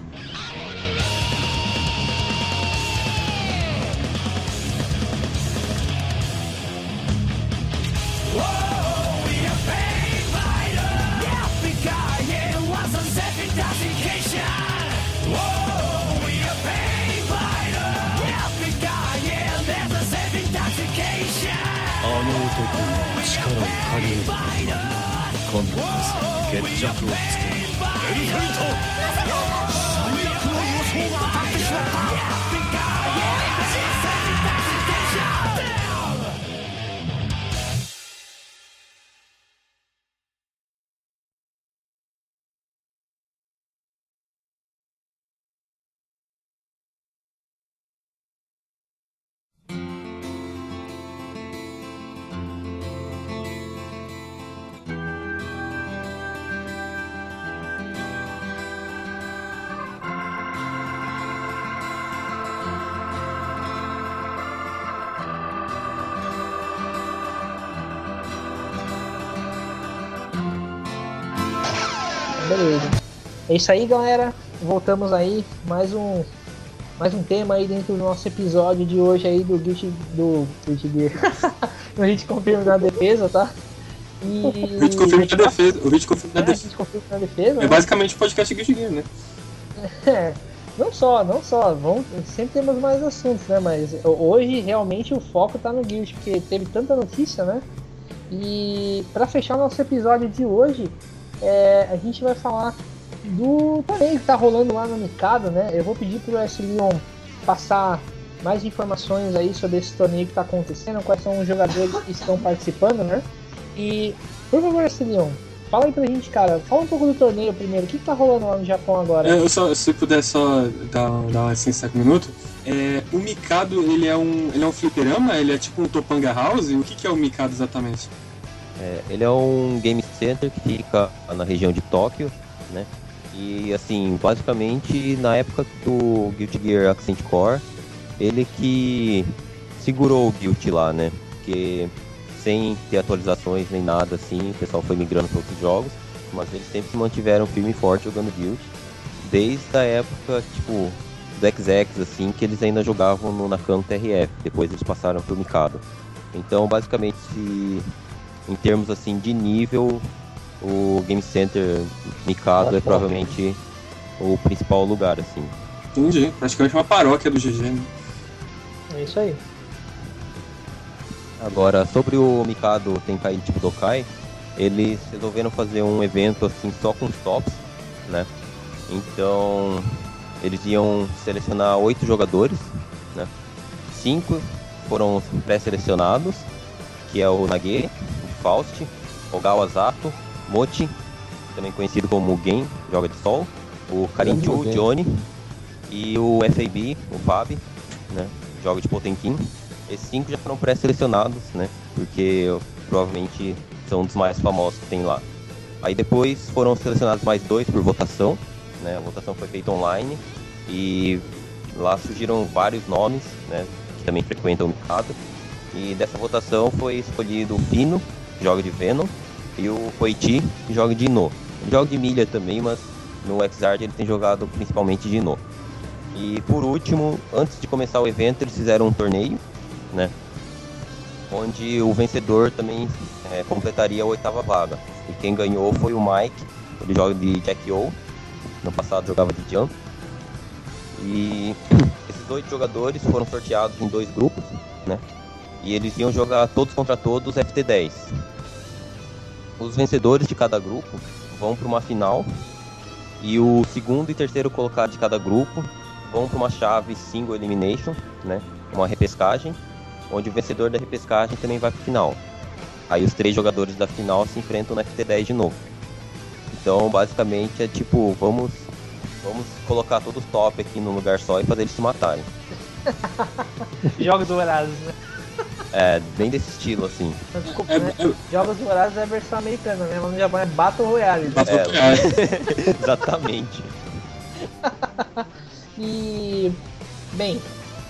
Beleza. É isso aí, galera. Voltamos aí. Mais um, mais um tema aí dentro do nosso episódio de hoje aí do Guilty, do Guilty Gear. A gente confirma na defesa, tá? E... O Hit confirma na defesa. O Hit confirma na é, defesa. a gente confirma na defesa. É né? basicamente o podcast Guilty Gear, né? É, não só, não só. Vamos, sempre temos mais assuntos, né? Mas hoje realmente o foco tá no Guilty, porque teve tanta notícia, né? E pra fechar nosso episódio de hoje, É, a gente vai falar do torneio que tá rolando lá no Mikado, né? Eu vou pedir pro S. Leon passar mais informações aí sobre esse torneio que tá acontecendo, quais são os jogadores que estão participando, né? E, por favor, S. Leon, fala aí pra gente, cara, fala um pouco do torneio primeiro, o que, que tá rolando lá no Japão agora? É, eu só, se puder só dar, dar uma licença um minuto, é, o Mikado, ele é um, ele é um fliperama? Ele é tipo um Topanga House? O que, que é o Mikado exatamente? É, ele é um game center que fica na região de Tóquio, né? E assim, basicamente na época do Guilty Gear Accent Core, ele que segurou o Guilty lá, né? Porque sem ter atualizações nem nada assim, o pessoal foi migrando para outros jogos, mas eles sempre se mantiveram firme e forte jogando Guilty, desde a época, tipo, do X X, assim, que eles ainda jogavam no Nakano T R F, depois eles passaram pro Mikado. Então, basicamente, se... em termos assim de nível, o Game Center Mikado é provavelmente o principal lugar, assim. Entendi, praticamente uma paróquia do G G, né? É isso aí. Agora, sobre o Mikado Tenkai Chibudokai, eles resolveram fazer um evento assim só com os tops, né? Então, eles iam selecionar oito jogadores, né? Cinco foram pré-selecionados, que é o Nage, o Faust, Ogawa Zato, Mochi, também conhecido como Mugen, joga de sol, o Karinju, Johnny, e o F A B, o Fab, né? Joga de Potenkin. Esses cinco já foram pré-selecionados, né? Porque provavelmente são dos mais famosos que tem lá. Aí depois foram selecionados mais dois por votação, né? A votação foi feita online e lá surgiram vários nomes, né? Que também frequentam o Mikado. E dessa votação foi escolhido o Pino, que joga de Venom, e o Koichi, que joga de Ino. Ele joga de Milha também, mas no X-Ard ele tem jogado principalmente de Ino. E por último, antes de começar o evento, eles fizeram um torneio, né? Onde o vencedor também é, completaria a oitava vaga. E quem ganhou foi o Mike, ele joga de Jack-O, no passado jogava de Jump. E esses oito jogadores foram sorteados em dois grupos, né? E eles iam jogar todos contra todos F T dez. Os vencedores de cada grupo vão para uma final. E o segundo e terceiro colocado de cada grupo vão para uma chave single elimination, né? Uma repescagem, onde o vencedor da repescagem também vai para o final. Aí os três jogadores da final se enfrentam no F T dez de novo. Então basicamente é tipo, vamos, vamos colocar todos os top aqui num lugar só e fazer eles se matarem. Jogos Vorazes, né? É, bem desse estilo assim. Desculpa, É, né? é- Jogos Vorazes é a versão americana, né? Mas no Japão é Battle Royale. Né? Battle É, Royale. exatamente. E, bem,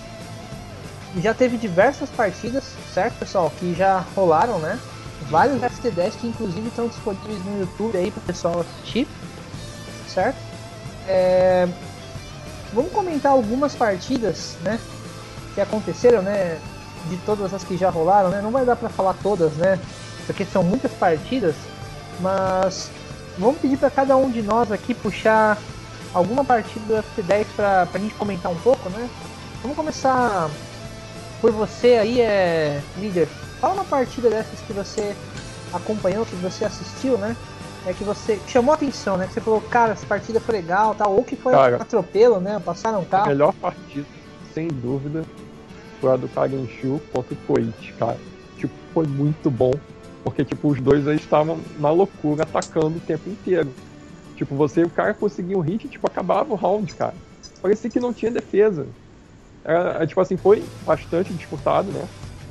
já teve diversas partidas, certo, pessoal? Que já rolaram, né? Vários F T dez que inclusive estão disponíveis no YouTube aí para o pessoal assistir, certo? É, vamos comentar algumas partidas, né? Que aconteceram, né? De todas as que já rolaram, né? Não vai dar para falar todas, né? Porque são muitas partidas, mas vamos pedir para cada um de nós aqui puxar alguma partida do F T dez para a gente comentar um pouco, né? Vamos começar por você aí, é líder. Fala uma partida dessas que você acompanhou, que você assistiu, né? É que você chamou a atenção, né? Que você falou, cara, essa partida foi legal, tal, ou que foi Cara, um atropelo, né? Passaram um A carro. melhor partida, sem dúvida, foi a do Kagenshu contra o Koichi, cara. Tipo, foi muito bom. Porque, tipo, os dois aí estavam na loucura, atacando o tempo inteiro. Tipo, você, o cara conseguia um hit e, tipo, acabava o round, cara. Parecia que não tinha defesa. Era, tipo assim, foi bastante disputado, né? O,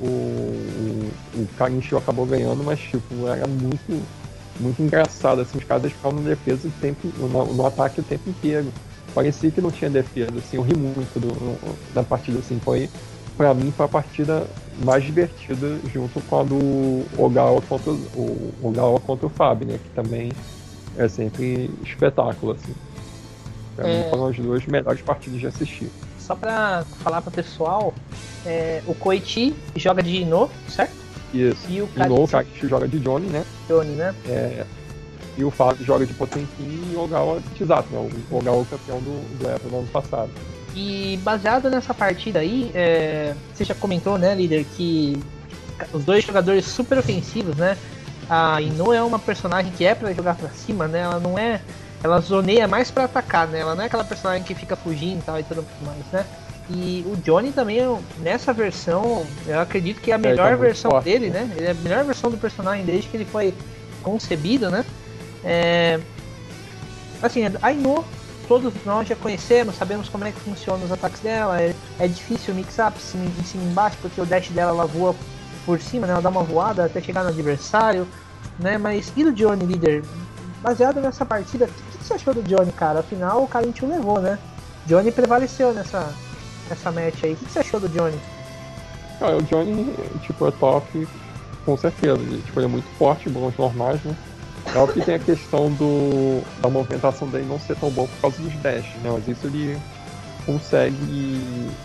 o, o Kagenshu acabou ganhando, mas, tipo, era muito, muito engraçado, assim, os caras ficavam na defesa o tempo, no, no ataque o tempo inteiro. Parecia que não tinha defesa, assim, eu ri muito do, no, da partida, assim, foi, pra mim, foi a partida mais divertida, junto com a do Ogawa contra o, o Ogawa contra o Fab, né, que também é sempre espetáculo, assim. Pra É. mim foram as duas melhores partidas de assistir. Só pra falar pro pessoal, é, o Koichi joga de Ino, certo? Isso. E o E no, o Kagenshu, Kagenshu joga de Johnny, né, Johnny, né? é, e o Fábio joga de Potenkin e o Ogawa de Zato, né, o Ogawa campeão do, do Evo no ano passado. E baseado nessa partida aí, é, você já comentou, né, líder, que os dois jogadores super ofensivos, né? A Ino é uma personagem que é pra jogar pra cima, né? Ela não é, ela zoneia mais pra atacar, né? Ela não é aquela personagem que fica fugindo e tal e tudo mais, né? E o Johnny também, nessa versão, eu acredito que é a ele tá melhor muito versão forte, dele, né? né? Ele é a melhor versão do personagem desde que ele foi concebido, né? É, assim, a Ino, todos nós já conhecemos, sabemos como é que funcionam os ataques dela. É, é difícil mixar em cima em cima e embaixo, porque o dash dela ela voa por cima, né? Ela dá uma voada até chegar no adversário, né? Mas e do Johnny, líder? Baseado nessa partida, o que, que você achou do Johnny, cara? Afinal, o Karinchu levou, né? Johnny prevaleceu nessa, nessa match aí. O que, que você achou do Johnny? Cara, o Johnny, tipo, é top, com certeza. Ele, tipo, ele é muito forte, bons normais, né? É óbvio que tem a questão do, da movimentação dele não ser tão boa por causa dos dash, né? Mas isso ele consegue...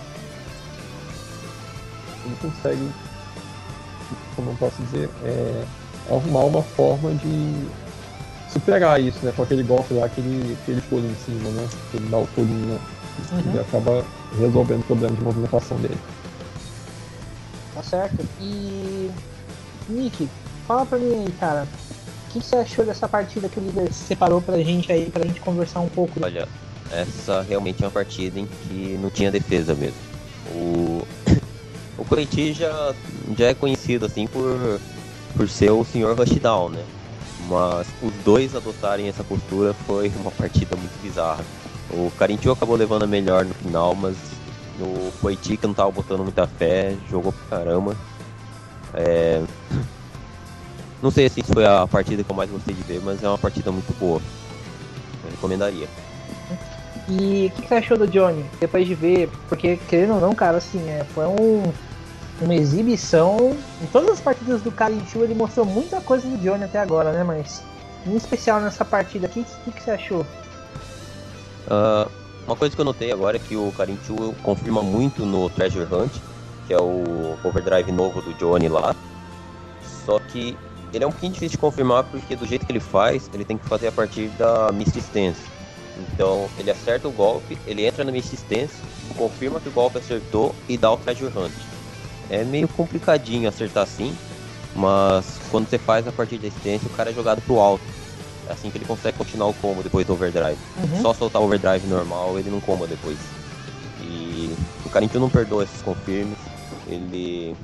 Ele consegue, como eu posso dizer, é, arrumar uma forma de superar isso, né? Com aquele golpe lá que ele, que ele pula em cima, né? Que ele dá o pulinho, né? Uhum. E acaba resolvendo o problema de movimentação dele. Tá Tá certo? E... Nick, fala pra mim aí, cara. O que você achou dessa partida que o líder separou pra gente aí, pra gente conversar um pouco? Olha, essa realmente é uma partida em que não tinha defesa mesmo. O, o Coiti já, já é conhecido assim por, por ser o senhor Rushdown, né? Mas os dois adotarem essa postura foi uma partida muito bizarra. O Carintiu acabou levando a melhor no final, mas o Coiti, que não tava botando muita fé, jogou pra caramba. É... Não sei se foi a partida que eu mais gostei de ver, mas é uma partida muito boa. Eu recomendaria. E o que, que você achou do Johnny? Depois de ver, porque querendo ou não, cara, assim, é, foi um, uma exibição. Em todas as partidas do Carinchu ele mostrou muita coisa do Johnny até agora, né? Mas em especial nessa partida, o que, que, que você achou? Uh, uma coisa que eu notei agora é que o Carinchu confirma muito no Treasure Hunt, que é o overdrive novo do Johnny lá. Só que ele é um pouquinho difícil de confirmar porque do jeito que ele faz, ele tem que fazer a partir da Misty Stance. Então ele acerta o golpe, ele entra na Misty Stance, confirma que o golpe acertou e dá o Treasure Hunt. É meio complicadinho acertar assim, mas quando você faz a partir da Stance, o cara é jogado pro alto. É assim que ele consegue continuar o combo depois do overdrive. Uhum. Só soltar o overdrive normal, ele não comba depois. E o Carinho não perdoa esses confirmes, ele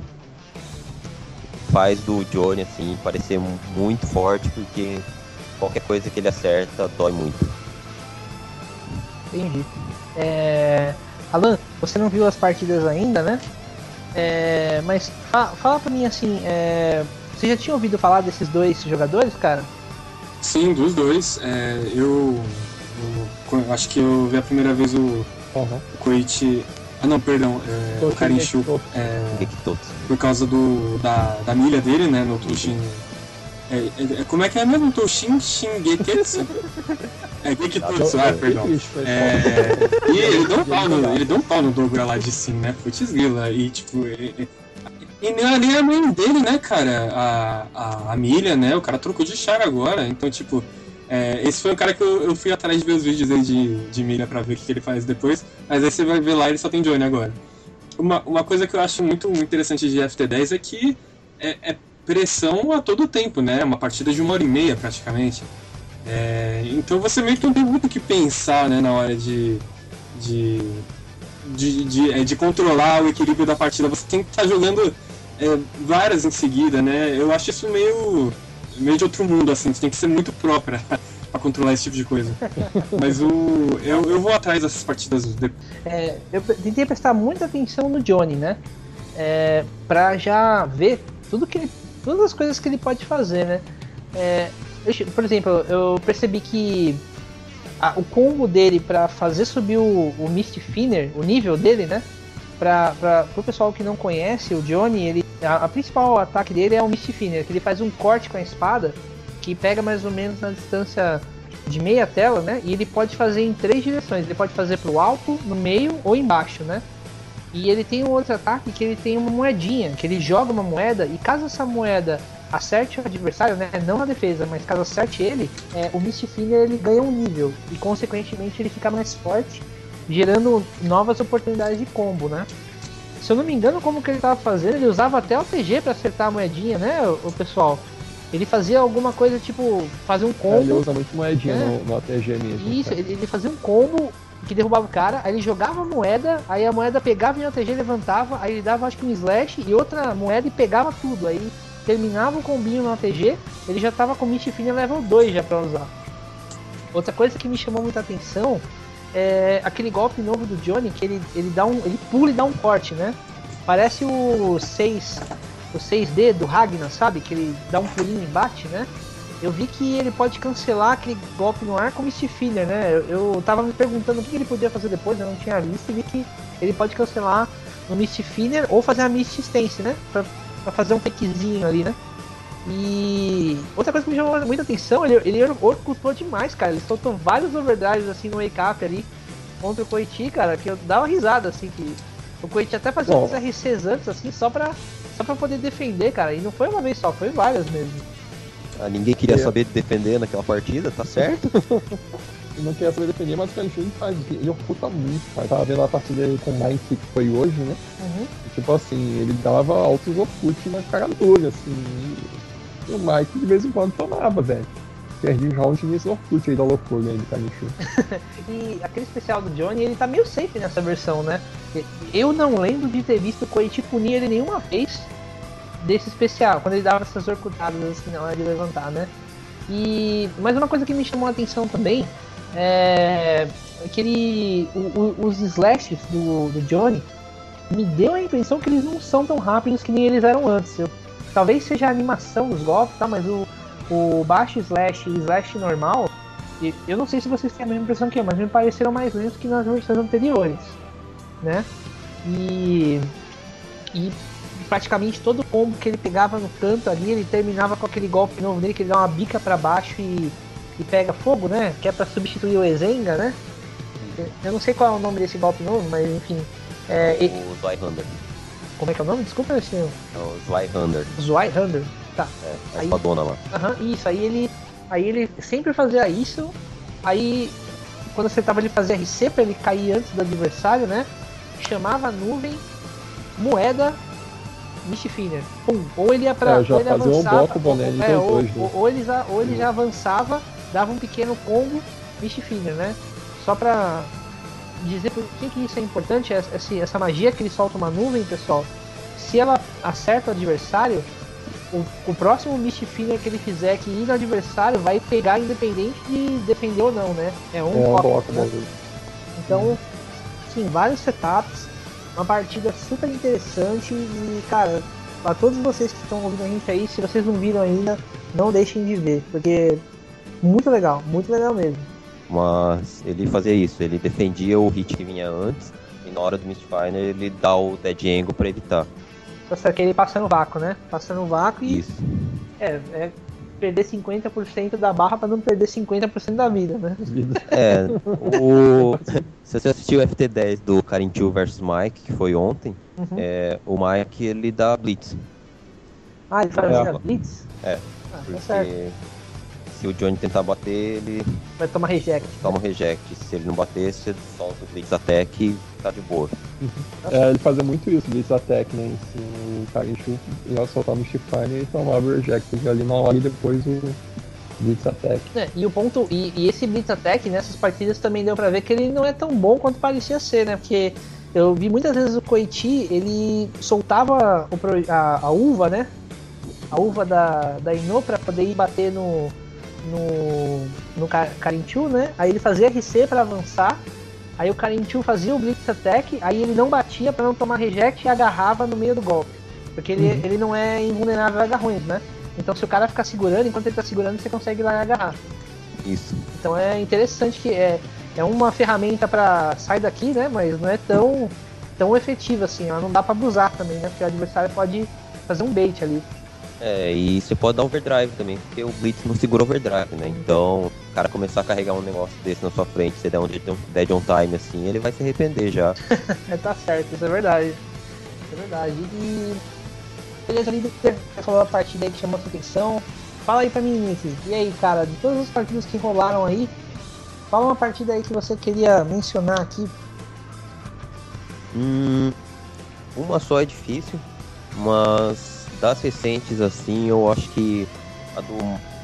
faz do Johnny assim parecer muito forte, porque qualquer coisa que ele acerta dói muito. Entendi. É... Alan, você não viu as partidas ainda, né? É... Mas fa- fala pra mim assim, é... você já tinha ouvido falar desses dois jogadores, cara? Sim, dos dois. É, eu, eu, eu acho que eu vi a primeira vez o, uhum. o Koichi. Ah não, perdão, é, o Carinchu é, por causa do, da, da milha dele, né, no Toshin. É, é, como é que é mesmo? Toshin Shingeketsu? É, Gekitotsu, ah, perdão. É, e ele deu um pau no, ele deu um pau no Dogra lá de cima, né, putz grila, e tipo... E, e nem a mãe dele, né, cara, a, a, a milha, né, o cara trocou de char agora, então tipo... É, esse foi o cara que eu, eu fui atrás de ver os vídeos aí de, de milha pra ver o que, que ele faz depois, mas aí você vai ver lá, ele só tem Johnny agora. Uma, uma coisa que eu acho muito interessante de F T dez é que é, é pressão a todo tempo, né? Uma partida de uma hora e meia praticamente. É, então você meio que não tem muito o que pensar, né, na hora de, de, de, de, é, de controlar o equilíbrio da partida. Você tem que estar tá jogando é, várias em seguida, né? Eu acho isso meio... meio de outro mundo, assim, você tem que ser muito pró pra, pra controlar esse tipo de coisa. Mas o, eu, eu vou atrás dessas partidas. De... É, eu tentei prestar muita atenção no Johnny, né? É, pra já ver tudo que ele, todas as coisas que ele pode fazer, né? É, eu, por exemplo, eu percebi que a, o combo dele pra fazer subir o, o Misty Finner, o nível dele, né? Pra, pra, pro pessoal que não conhece o Johnny, ele, a, a principal ataque dele é o Misty Finner, que ele faz um corte com a espada que pega mais ou menos na distância de meia tela, né? E ele pode fazer em três direções, ele pode fazer pro alto, no meio ou embaixo, né? E ele tem um outro ataque que ele tem uma moedinha, que ele joga uma moeda e caso essa moeda acerte o adversário, né? Não na defesa, mas caso acerte ele, é, o Misty Finner ele ganha um nível e consequentemente ele fica mais forte, gerando novas oportunidades de combo, né? Se eu não me engano, como que ele estava fazendo, ele usava até o T G para acertar a moedinha, né, o, o pessoal? Ele fazia alguma coisa tipo, fazer um combo... É, ele usa muito moedinha é. no, no A T G mesmo. Isso, ele, ele fazia um combo que derrubava o cara, aí ele jogava a moeda, aí a moeda pegava em A T G, levantava, aí ele dava acho que um slash e outra moeda e pegava tudo, aí terminava o combinho no A T G, ele já tava com o Misty Finner level dois já para usar. Outra coisa que me chamou muita atenção é aquele golpe novo do Johnny, que ele, ele, dá um, ele pula e dá um corte, né? Parece o seis, o seis D do Ragnar, sabe? Que ele dá um pulinho e bate, né? Eu vi que ele pode cancelar aquele golpe no ar com o Misty Finner, né? Eu, eu tava me perguntando o que ele podia fazer depois, eu não tinha visto, e vi que ele pode cancelar no Misty Finner ou fazer a Misty Stance, né? Pra, pra fazer um takezinho ali, né? E outra coisa que me chamou muita atenção, ele, ele orcutou demais, cara. Ele soltou vários overdrives assim no wake up ali contra o Koichi, cara, que eu dava risada, assim, que o Koichi até fazia uns R Cs antes, assim, só pra, só pra poder defender, cara. E não foi uma vez só, foi várias mesmo. Ah, ninguém queria é. saber de defender naquela partida, tá certo? não queria saber defender, mas o Karinchu faz, ele oculta muito, cara. Tava vendo a partida dele com o Mike que foi hoje, né? Uhum. E, tipo assim, ele dava altos ocultos na cara dura, assim. E o Mike de vez em quando tomava, velho. Perdi os rounds nesse Orkut aí da loucura aí do Karinchu. E aquele especial do Johnny, ele tá meio safe nessa versão, né? Eu não lembro de ter visto o Koichi punir ele nenhuma vez desse especial, quando ele dava essas orcutadas assim na hora de levantar, né? E... Mas uma coisa que me chamou a atenção também é que ele... O, o, os slashes do, do Johnny me deu a impressão que eles não são tão rápidos que nem eles eram antes. Eu, talvez seja a animação dos golpes, tá? Mas o O baixo slash e slash normal, eu não sei se vocês têm a mesma impressão que eu, mas me pareceram mais lentos que nas versões anteriores, né? E, e praticamente todo combo que ele pegava no canto ali, ele terminava com aquele golpe novo dele, que ele dá uma bica pra baixo e, e pega fogo, né? Que é pra substituir o Ezenga, né? Eu não sei qual é o nome desse golpe novo, mas enfim. É, o e... Zweihander. Como é que é o nome? Desculpa, esse... É o Zweihander. Zweihander. Tá. É, a aí, espadona lá. Aham, isso, aí ele, aí ele sempre fazia isso, aí quando você tava ali fazer R C pra ele cair antes do adversário, né, chamava a nuvem, moeda, Mischiefiner, pum, ou ele ia pra, É, já ou ele fazia um avançava, bloco, boné, ou, é, ou, dois, né? ou, ou ele já, ou ele já avançava, dava um pequeno combo, Mischiefiner, né, só pra dizer por que, que isso é importante, essa, essa magia que ele solta uma nuvem, pessoal, se ela acerta o adversário, O, o próximo Mischiefiner que ele fizer que ir no adversário vai pegar independente de defender ou não, né? É um É um bloco, bloco, né? né? Então, sim, vários setups, uma partida super interessante e, cara, pra todos vocês que estão ouvindo a gente aí, se vocês não viram ainda, não deixem de ver, porque muito legal, muito legal mesmo. Mas ele fazia isso, ele defendia o hit que vinha antes e na hora do Mischiefiner ele dá o dead angle pra evitar. Só que ele passa no vácuo, né? Passa no vácuo e Isso. é, é perder cinquenta por cento da barra pra não perder cinquenta por cento da vida, né? É, o... se você assistiu o F T dez do Karinchu versus Mike, que foi ontem, Uhum. é, o Mike ele dá Blitz. Ah, ele faz É. a Blitz? É, Ah, tá certo. porque se o Johnny tentar bater, ele Vai tomar reject. toma um reject. Se ele não bater, você solta o Blitz Attack e tá de boa. É, ele fazia muito isso, Blitz Attack, né? Se o Karinchu ia soltar no Mischiefiner e tomava o Reject ali na hora e depois o Blitz Attack. É, e o ponto. E, e esse Blitz Attack nessas partidas também deu pra ver que ele não é tão bom quanto parecia ser, né? Porque eu vi muitas vezes o Koichi, ele soltava o, pro- a, a uva, né? A uva da, da Ino pra poder ir bater no. no. no Ka- Karinchu, né? Aí ele fazia R C pra avançar. Aí o Karinchu fazia o Blitz Attack, aí ele não batia pra não tomar reject e agarrava no meio do golpe. Porque ele, Uhum. ele não é invulnerável a agarrões, né? Então se o cara ficar segurando, enquanto ele tá segurando, você consegue ir lá e agarrar. Isso. Então é interessante que é, é uma ferramenta pra sair daqui, né? Mas não é tão, tão efetiva assim, ela não dá pra abusar também, né? Porque o adversário pode fazer um bait ali. É, e você pode dar overdrive também, porque o Blitz não segura overdrive, né? Então, o cara começar a carregar um negócio desse na sua frente, você der um dead on- dead on time assim, ele vai se arrepender já. É, tá certo, isso é verdade. Isso é verdade. E beleza, ali você falou a partida aí que chamou a sua atenção. Fala aí pra mim, Nick. E aí, cara, de todas as partidas que rolaram aí, fala uma partida aí que você queria mencionar aqui. Hum, uma só é difícil, mas das recentes assim, eu acho que a do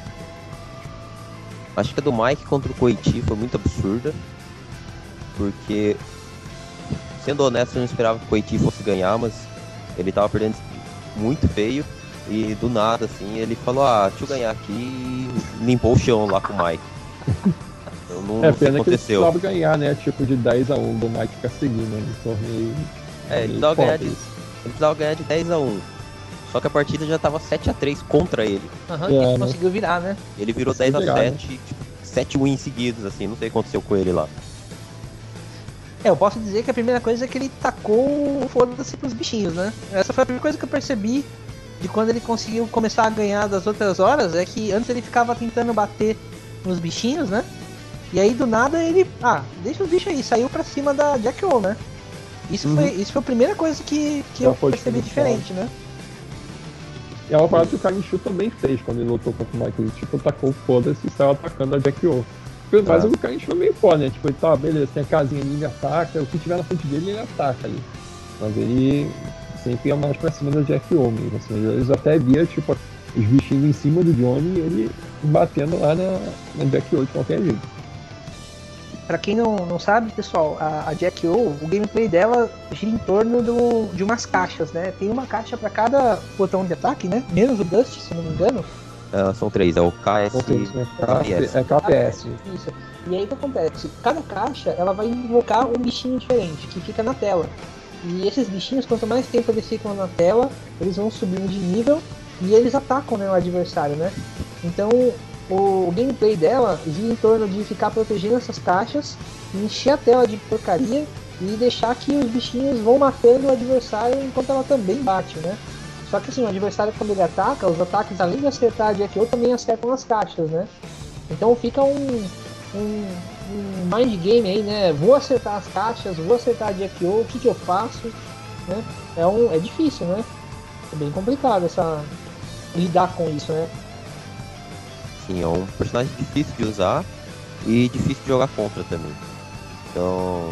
acho que a do Mike contra o Koichi foi muito absurda, porque sendo honesto, eu não esperava que o Koichi fosse ganhar, mas ele tava perdendo muito feio e do nada assim, ele falou: "Ah, deixa eu ganhar aqui", e limpou o chão lá com o Mike. Então, não, É, não sei o pena que que ele aconteceu. precisava ganhar, né? Tipo de dez a um do Mike ficar seguindo, né? No torneio. É, ele precisava ganhar de, ele precisava ganhar de dez a um. Só que a partida já tava sete a três contra ele. Aham, É, que né? conseguiu virar, né? Ele virou Conseguiu dez a virar, sete, tipo, sete wins seguidos, assim, não sei o que aconteceu com ele lá. É, eu posso dizer que a primeira coisa é que ele tacou o foda-se pros bichinhos, né? Essa foi a primeira coisa que eu percebi de quando ele conseguiu começar a ganhar das outras horas, é que antes ele ficava tentando bater nos bichinhos, né? E aí do nada ele, ah, deixa os bichos aí, saiu pra cima da Jack O, né? Isso, Uhum. foi, isso foi a primeira coisa que, que Já eu foi percebi diferencial. diferente, né? E é uma parada que o Karinchu também fez quando ele lutou contra o Mike. Ele tipo tacou o foda-se e saiu atacando a Jack O. Mas Ah. o Lucario foi meio foda, né? Tipo, ele tá, beleza, tem a casinha ali, ele ataca, o que tiver na frente dele, ele ataca ali. Mas ele sempre ia mais pra cima do Jack O mesmo, assim. Eles até via, tipo, os bichinhos em cima do Johnny e ele batendo lá na, na Jack O de qualquer jeito. Pra quem não, não sabe, pessoal, a, a Jack O, o gameplay dela gira em torno do, de umas caixas, né? Tem uma caixa pra cada botão de ataque, né? Menos o Dust, se não me engano. Ah, são três, é o K S É K P S. Isso. E aí o que acontece? Cada caixa ela vai invocar um bichinho diferente que fica na tela. E esses bichinhos, quanto mais tempo eles ficam na tela, eles vão subindo de nível e eles atacam, né, o adversário, né? Então o gameplay dela gira em torno de ficar protegendo essas caixas, encher a tela de porcaria e deixar que os bichinhos vão matando o adversário enquanto ela também bate, né? Só que assim, o adversário quando ele ataca, os ataques além de acertar a Jack O também acertam as caixas, né? Então fica um, um, um mind game aí, né? Vou acertar as caixas, vou acertar a Jack O, o que, que eu faço? Né? É, um, é difícil, né? É bem complicado essa, lidar com isso, né? Sim, é um personagem difícil de usar e difícil de jogar contra também. Então,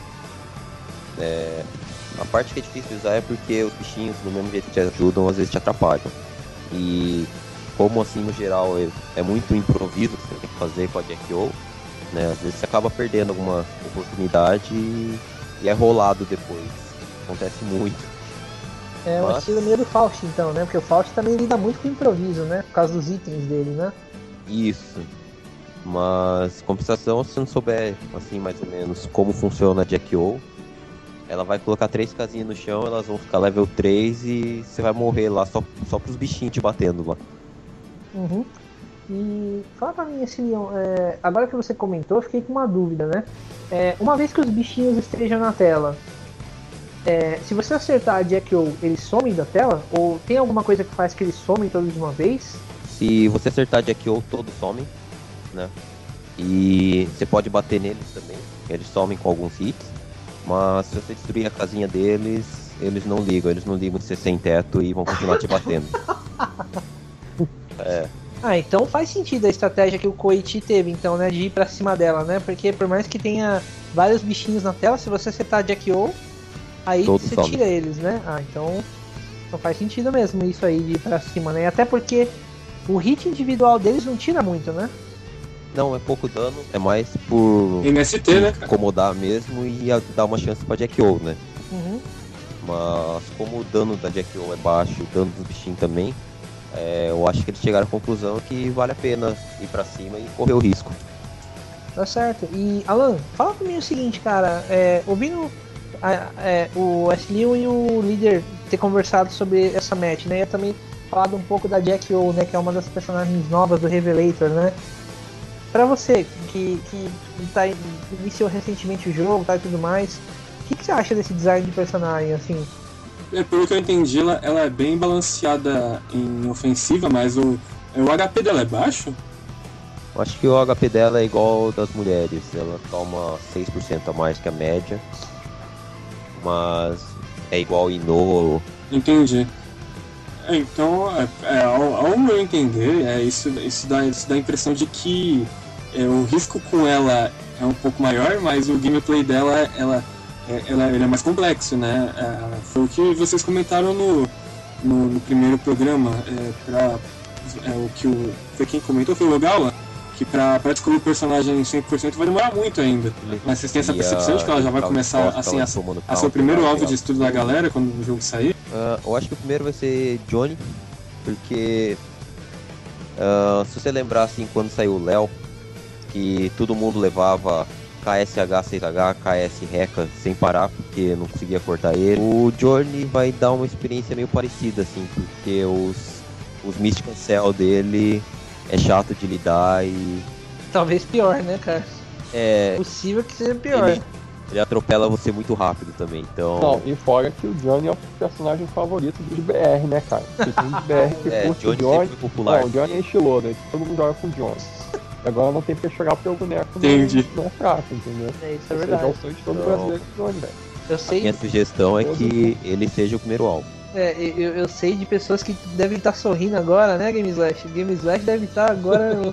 é, a parte que é difícil de usar é porque os bichinhos, do mesmo jeito que te ajudam, às vezes te atrapalham. E como assim, no geral, é, é muito improviso que você tem que fazer com a Jack O, né? Às vezes você acaba perdendo alguma oportunidade e, e é rolado depois. Acontece muito. É um Mas- estilo meio do Faust, então, né? Porque o Faust também lida muito com improviso, né? Por causa dos itens dele, né? Isso. Mas, compensação, se você não souber, assim, mais ou menos como funciona a Jack O, ela vai colocar três casinhas no chão, elas vão ficar level três e você vai morrer lá só, só pros bichinhos te batendo lá. Uhum. E fala pra mim, assim, Leon, é, agora que você comentou, eu fiquei com uma dúvida, né? É, uma vez que os bichinhos estejam na tela, é, se você acertar a Jack O, eles somem da tela? Ou tem alguma coisa que faz que eles somem todos de uma vez? Se você acertar a Jack O, todos somem, né? E você pode bater neles também, eles somem com alguns hits. Mas se você destruir a casinha deles, eles não ligam, eles não ligam de ser sem teto e vão continuar te batendo. É, Ah, então faz sentido a estratégia que o Koichi teve, então, né? De ir pra cima dela, né? Porque por mais que tenha vários bichinhos na tela, se você acertar a Jack O, aí Todos você somem. tira eles, né? Ah, então, então faz sentido mesmo isso aí de ir pra cima, né? Até porque o hit individual deles não tira muito, né? não, é pouco dano, é mais por M S T, né, cara? incomodar mesmo e a- dar uma chance pra Jack O, né? Uhum. Mas como o dano da Jack O é baixo, o dano dos bichinhos também, é, eu acho que eles chegaram à conclusão que vale a pena ir pra cima e correr o risco. Tá certo. E, Alan, fala pra mim o seguinte, cara. É, ouvindo a- é, o Ashley e o líder ter conversado sobre essa match, né? Eu também falado um pouco da Jack O, né? Que é uma das personagens novas do Revelator, né? Pra você, que, que tá, iniciou recentemente o jogo, tá, e tudo mais, o que, que você acha desse design de personagem, assim? É, pelo que eu entendi, ela, ela é bem balanceada em ofensiva, mas o, o H P dela é baixo? Eu acho que o H P dela é igual ao das mulheres, ela toma seis por cento a mais que a média, mas é igual ao Ino. Entendi. É, então, é, é, ao, ao meu entender, é, isso, isso, dá, isso dá a impressão de que é, o risco com ela é um pouco maior, mas o gameplay dela ela, é, ela, ele é mais complexo, né? É, foi o que vocês comentaram no, no, no primeiro programa. É, pra, é, o que o, foi quem comentou, foi o Logawa, que pra, pra descobrir o personagem cem por cento vai demorar muito ainda. Mas vocês têm essa E percepção a- de que ela já vai a- começar a- assim, a- a, tomando a ser o counter, primeiro ela- alvo de estudo da galera quando o jogo sair? Ah, eu acho que o primeiro vai ser Johnny, porque ah, se você lembrar assim quando saiu o Léo, que todo mundo levava K S H seis H, K S Reca sem parar porque não conseguia cortar ele. O Johnny vai dar uma experiência meio parecida assim, porque os, os Mystical Cell dele é chato de lidar e Talvez pior, né, cara? é, Possível que seja pior. ele, ele atropela você muito rápido também, então... Não, e fora que o Johnny é o personagem favorito dos B R, né, cara? Porque tem uns B R que É, curte o Johnny Johnny. sempre foi popular. Não, o Johnny é estiloso, todo mundo joga com o Johnny. E agora não tem porque chorar porque o boneco não, Entendi. não é fraco, entendeu? É, isso é Esse é verdade. o sonho de todo Não. brasileiro com o Johnny, velho. Eu A sei, minha sugestão é que ele seja o primeiro alvo. é, eu, eu sei de pessoas que devem estar sorrindo agora, né, Game Slash? Game Slash deve estar agora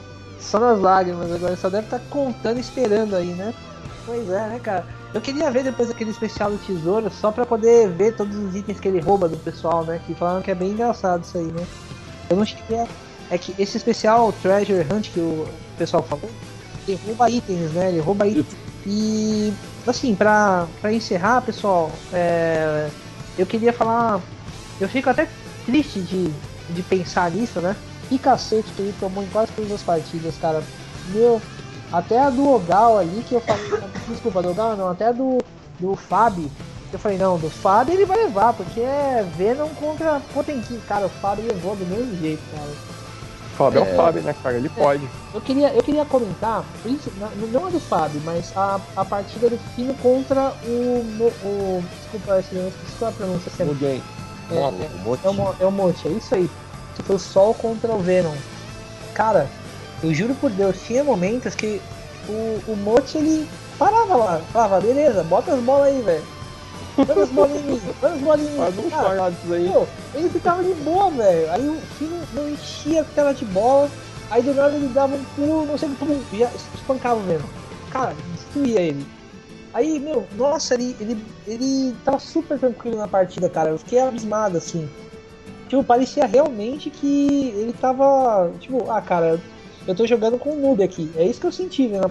só nas lágrimas agora, só deve estar contando e esperando aí, né? Pois é, né, cara? Eu queria ver depois aquele especial do Tesouro, só pra poder ver todos os itens que ele rouba do pessoal, né? Que falaram que é bem engraçado isso aí, né? Eu não cheguei a... É que esse especial Treasure Hunt que o pessoal falou, ele rouba itens, né? Ele rouba itens. E, assim, pra, pra encerrar, pessoal, é... eu queria falar... Eu fico até triste de, de pensar nisso, né? Que cacete que ele tomou em quase todas as partidas, cara. Meu... Até a do Ogal ali, que eu falei... Desculpa, do Ogal não, até a do, do Fábio. Eu falei, não, do Fábio ele vai levar, porque é Venom contra Potenkin. Cara, o Fábio levou do mesmo jeito, cara. O Fábio é, é o Fábio, né, cara? Ele é, pode. Eu queria, eu queria comentar, não a do Fábio, mas a, a partida do Fino contra o... o desculpa, eu esqueci qual é a pronúncia. O game. É, é, é, o, é o Monte, é isso aí. Que foi o Sol contra o Venom. Cara... Eu juro por Deus, tinha momentos que o, o Mote, ele parava lá, falava, beleza, bota as bolas aí, velho. Bota as bolas em mim, bota as bolas em mim. Faz uns parados aí. Meu, ele ficava de boa, velho. Aí o Fino não enchia a tela de bola, aí do nada ele dava um pulo, não sei o que, já espancava o Venom. Cara, destruía ele. Aí, meu, nossa, ele, ele, ele tava super tranquilo na partida, cara. Eu fiquei abismado, assim. Tipo, parecia realmente que ele tava, tipo, ah, cara... Eu tô jogando com um noob aqui, é isso que eu senti, né?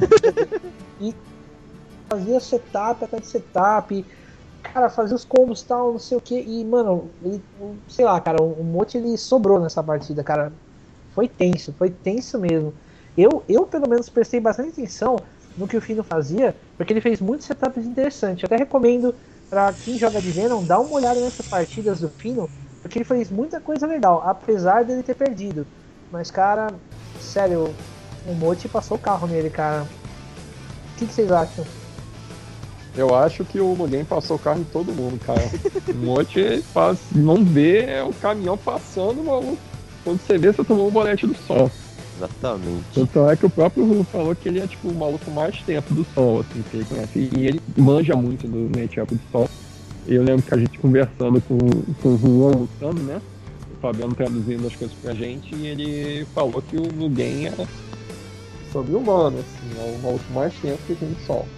E fazia setup, até de setup, cara, fazia os combos e tal, não sei o que. E, mano, ele, sei lá, cara, o Mote ele sobrou nessa partida, cara. Foi tenso, foi tenso mesmo. Eu, eu pelo menos, prestei bastante atenção no que o Fino fazia, porque ele fez muitos setups interessantes. Eu até recomendo pra quem joga de Venom, dar uma olhada nessas partidas do Fino, porque ele fez muita coisa legal, apesar dele ter perdido. Mas, cara. Sério, o Mote passou o carro nele, cara. O que, que vocês acham? Eu acho que o Mugen passou o carro em todo mundo, cara. O Mote faz, não vê o caminhão passando, maluco. Quando você vê, você tomou um bolete do sol. Exatamente. Então é que o próprio Ru falou que ele é tipo o maluco mais tempo do sol, assim, que ele conhece. E ele manja muito do matchup do sol. Eu lembro que a gente conversando com, com o Juan lutando, né? Fabiano traduzindo as coisas pra gente, e ele falou que o Mugen é sobre-humano, assim, é o maluco mais tempo que tem de sol.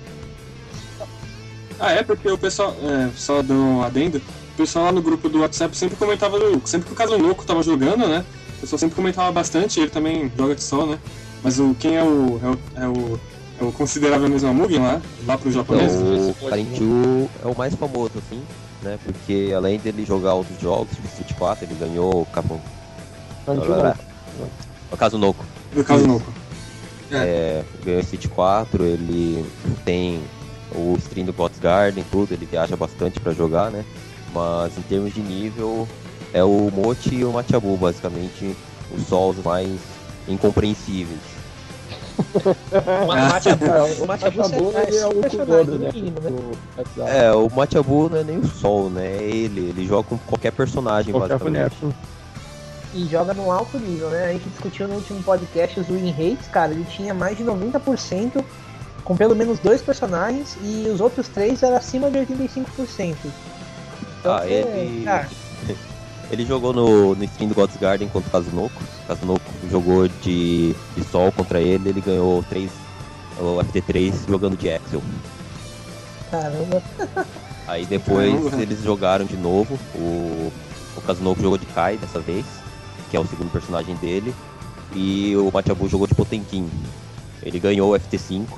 Ah, é? Porque o pessoal, é, só dando um adendo, o pessoal lá no grupo do WhatsApp sempre comentava, do, sempre que o Kazunoko tava jogando, né, o pessoal sempre comentava bastante, ele também joga de sol, né, mas o, quem é o, é o, é o, é o considerável mesmo a Mugen lá, lá pro japonês? Então, o Karinchu é o mais famoso, assim, né? Porque além dele jogar outros jogos, tipo Street quatro, ele ganhou o Capcom. O Kazunoko. O Kazunoko. É. É, ganhou o Street quatro, ele tem o stream do God's Garden, tudo, ele viaja bastante pra jogar, né? Mas em termos de nível, é o Mochi e o Machabu, basicamente, os sols mais incompreensíveis. O Machabu é o personagem mínimo, né? É, o Machabu não é nem o Sol, né? É ele, ele joga com qualquer personagem, qualquer basicamente. Boneco. E joga num alto nível, né? A gente discutiu no último podcast os win rates, cara, ele tinha mais de noventa por cento com pelo menos dois personagens e os outros três eram acima de oitenta e cinco por cento. Então, ah, ele... É, ele jogou no, no stream do God's Garden contra o Kazunoko. O Kazunoko jogou de, de Sol contra ele, ele ganhou três, o F T três jogando de Axel. Caramba. Aí depois Caramba. Eles jogaram de novo, o, o Kazunoko jogou de Kai dessa vez, que é o segundo personagem dele, e o Machabu jogou de Potenkin. Ele ganhou o F T cinco.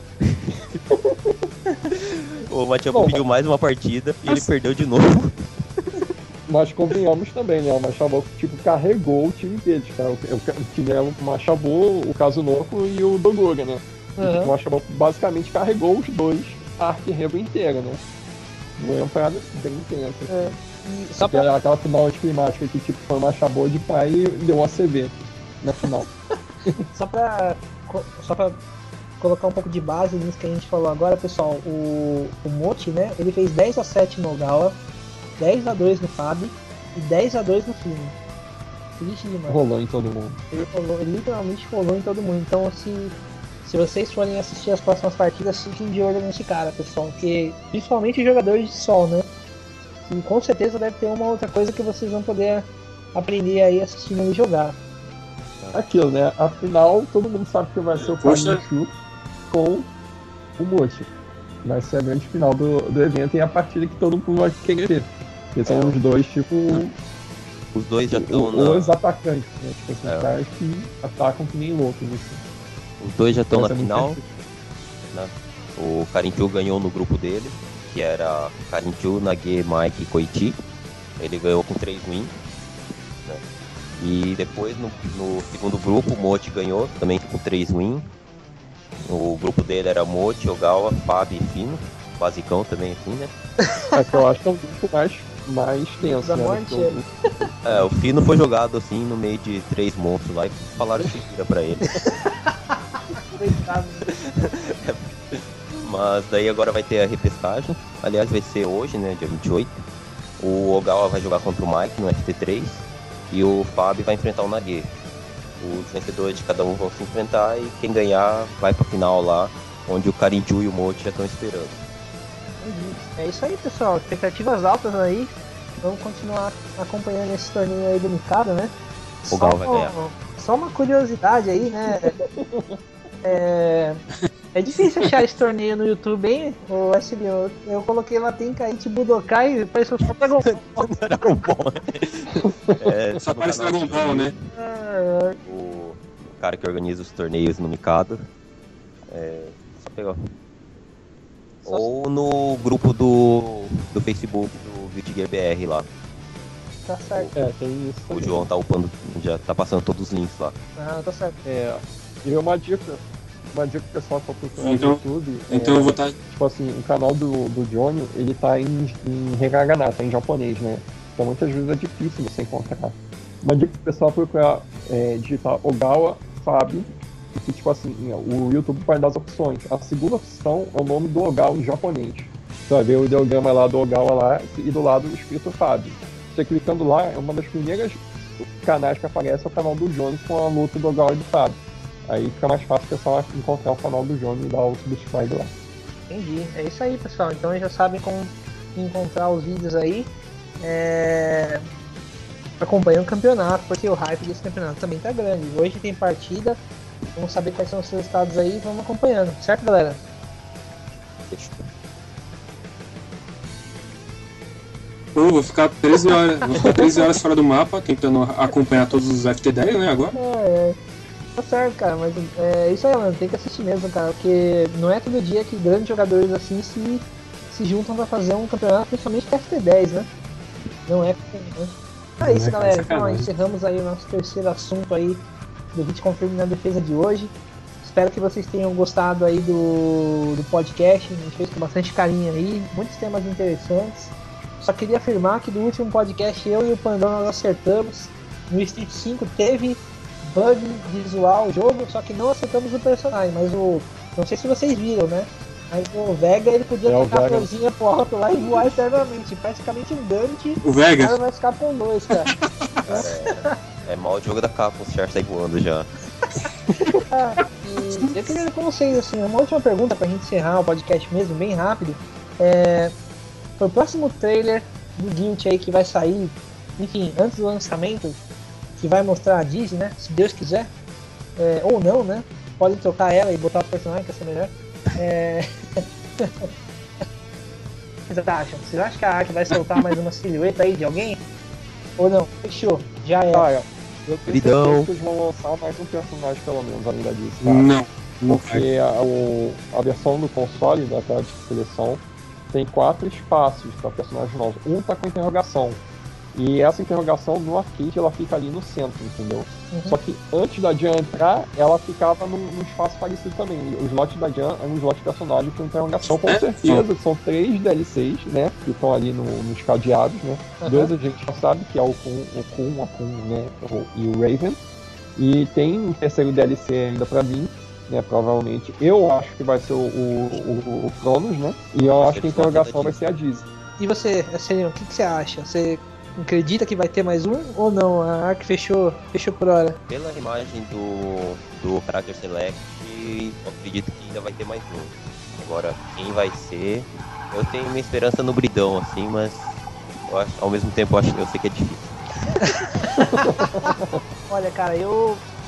O Machabu Bom, pediu mais uma partida e ele perdeu de novo. Mas convenhamos também, né? O Machabu, tipo, carregou o time deles, cara. O, o, o time era o Machabu, o Kazunoko e o Dogura, né? Uhum. O Machabu basicamente carregou os dois a Arc Rebo inteira, né? Foi uma parada bem intensa. É. E só Aquela, pra... aquela final anticlimática que tipo, foi o Machabu de pai e deu um A C V na final. Só pra, só pra colocar um pouco de base nisso que a gente falou agora, pessoal, o, o Mochi, né, ele fez dez a sete no Ogawa, dez a dois no Fabi e dez a dois no Fino. Triste demais. Rolou em todo mundo. Ele, rolou, ele literalmente rolou em todo mundo. Então, se, se vocês forem assistir as próximas partidas, fiquem de olho nesse cara, pessoal. Porque, principalmente os jogadores de sol, né? E com certeza deve ter uma outra coisa que vocês vão poder aprender aí assistindo ele jogar. aquilo, né? Afinal, todo mundo sabe que vai ser o Poxa. Karinchu com o Mochi. Vai ser a grande final do, do evento e é a partida que todo mundo vai querer ver. Porque são os dois, tipo, Os dois já estão o- os na. atacantes, né? Tipo, esses É. caras que atacam que nem loucos. Assim. Os dois já estão Vai na ser muito final. difícil. Né? O Karinchu ganhou no grupo dele, que era Karinchu, Nage, Mike e Koichi. Ele ganhou com três wins. Né? E depois no, no segundo grupo o Mochi ganhou também com três wins. O grupo dele era Mochi, Ogawa, Fabi e Fino. Basicão também assim, né? É que eu acho que é um grupo mais, mais tenso, Da né? morte, do que o grupo. É, o Fino foi jogado assim no meio de três monstros lá e falaram que vira pra ele. Coitado. Mas daí agora vai ter a repescagem. Aliás, vai ser hoje, né? Dia vinte e oito. O Ogawa vai jogar contra o Mike no F T três. E o Fábio vai enfrentar o Nage. Os vencedores de cada um vão se enfrentar e quem ganhar vai pra final lá, onde o Karinju e o Mochi já estão esperando. Entendi. É isso aí, pessoal. Expectativas altas aí. Vamos continuar acompanhando esse torneio aí do Mikado, né? O Gal vai ganhar. Só uma curiosidade aí, né? É, é difícil achar esse torneio no YouTube, hein? O S B, eu, eu coloquei lá, tem Kaiichi Budokai e parece só Dragon Ball. Dragon Ball, né? É, Só no parece canal Dragon Ball, né? Ah, O cara que organiza os torneios no Mikado. É, só pegar. Só- Ou no grupo do, do Facebook do Guilty Gear B R lá. tá certo. É, tem isso. O também. João tá upando, já tá passando todos os links lá. Ah, tá certo. É, e uma dica, uma dica pro pessoal que tá procurando Então- no YouTube. Então é, eu vou estar. Tipo assim, o canal do, do Johnny, ele tá em, em hiragana, tá em japonês, né? Então muitas vezes é difícil você encontrar. Uma dica pro pessoal procurar é, digitar Ogawa Fábio, que tipo assim, o YouTube vai dar as opções. A segunda opção é o nome do Ogawa em japonês. Você vai ver o ideograma lá do Ogawa lá e do lado escrito Fábio. Você clicando lá, é uma das primeiras canais que aparece é o canal do Johnny com a luta do Ogawa e do Fábio. Aí fica mais fácil o pessoal encontrar o canal do Johnny e dar o subscribe lá. Entendi. É isso aí, pessoal. Então já sabem como encontrar os vídeos aí. É... Acompanhando o campeonato, porque o hype desse campeonato também tá grande. Hoje tem partida. Vamos saber quais são os resultados aí e vamos acompanhando. Certo, galera? Pô, vou ficar treze horas, vou ficar treze horas fora do mapa, tentando acompanhar todos os F T dez, né, agora. É, é. Tá certo, cara, mas é isso aí, mano. Tem que assistir mesmo, cara, porque não é todo dia que grandes jogadores assim se, se juntam pra fazer um campeonato, principalmente com F T dez, né? Não é comum, né? Então é isso, É, galera. Então, sacanagem. encerramos aí o nosso terceiro assunto aí do Hit Confirm na defesa de hoje. Espero que vocês tenham gostado aí do, do podcast. A gente fez com bastante carinho aí, muitos temas interessantes. Só queria afirmar que do último podcast eu e o Pandão nós acertamos. No Street cinco teve bug visual o jogo, só que não acertamos o personagem. Mas o. Não sei se vocês viram, né? Mas o Vega ele podia É, o tacar a Vega. florzinha pro alto lá e voar eternamente. Praticamente um Dante. O O cara Vega, vai ficar com dois, cara. Cara, é, é mal o jogo da Capcom, o Char sai voando já. Ah, e eu queria ver com vocês, assim, uma última pergunta pra gente encerrar o podcast mesmo, bem rápido. É, pro próximo trailer do Guild aí que vai sair, enfim, antes do lançamento, que vai mostrar a Disney, né? Se Deus quiser. É, ou não, né? Podem trocar ela e botar o personagem que é melhor. É... Vocês acham? Vocês acham que a arte vai soltar mais uma silhueta aí de alguém? Ou não? Fechou, já é. Cara, eu tenho Bridão. certeza que eles vão lançar mais um personagem pelo menos ainda disso, cara. não. Não vai. Porque a, o- a versão do console da tela de seleção tem quatro espaços para personagens novos. Um tá com interrogação. E essa interrogação no arcade ela fica ali no centro, entendeu? Uhum. Só que antes da Jan entrar, ela ficava num, num espaço parecido também. O slot da Jan é um slot de personagem com interrogação, com É? certeza. São três D L Cs, né? Que estão ali no- nos cadeados, né? Uhum. Dois a gente já sabe, que é o Kun, o Kun, a Kun, né? o- e o Raven. E tem um terceiro D L C ainda pra vir, né? Provavelmente. Eu acho que vai ser o, o, o- o Cronos, né? E eu acho que a interrogação vai ser a Dizzy. E você, Sereno, o que, que você acha? Você acredita que vai ter mais um ou não? A Ark fechou, fechou por hora. Pela imagem do, do Character Select, eu acredito que ainda vai ter mais um. Agora, quem vai ser, eu tenho minha esperança no Bridão, assim, mas eu acho, ao mesmo tempo eu, acho, eu sei que é difícil. Olha, cara, eu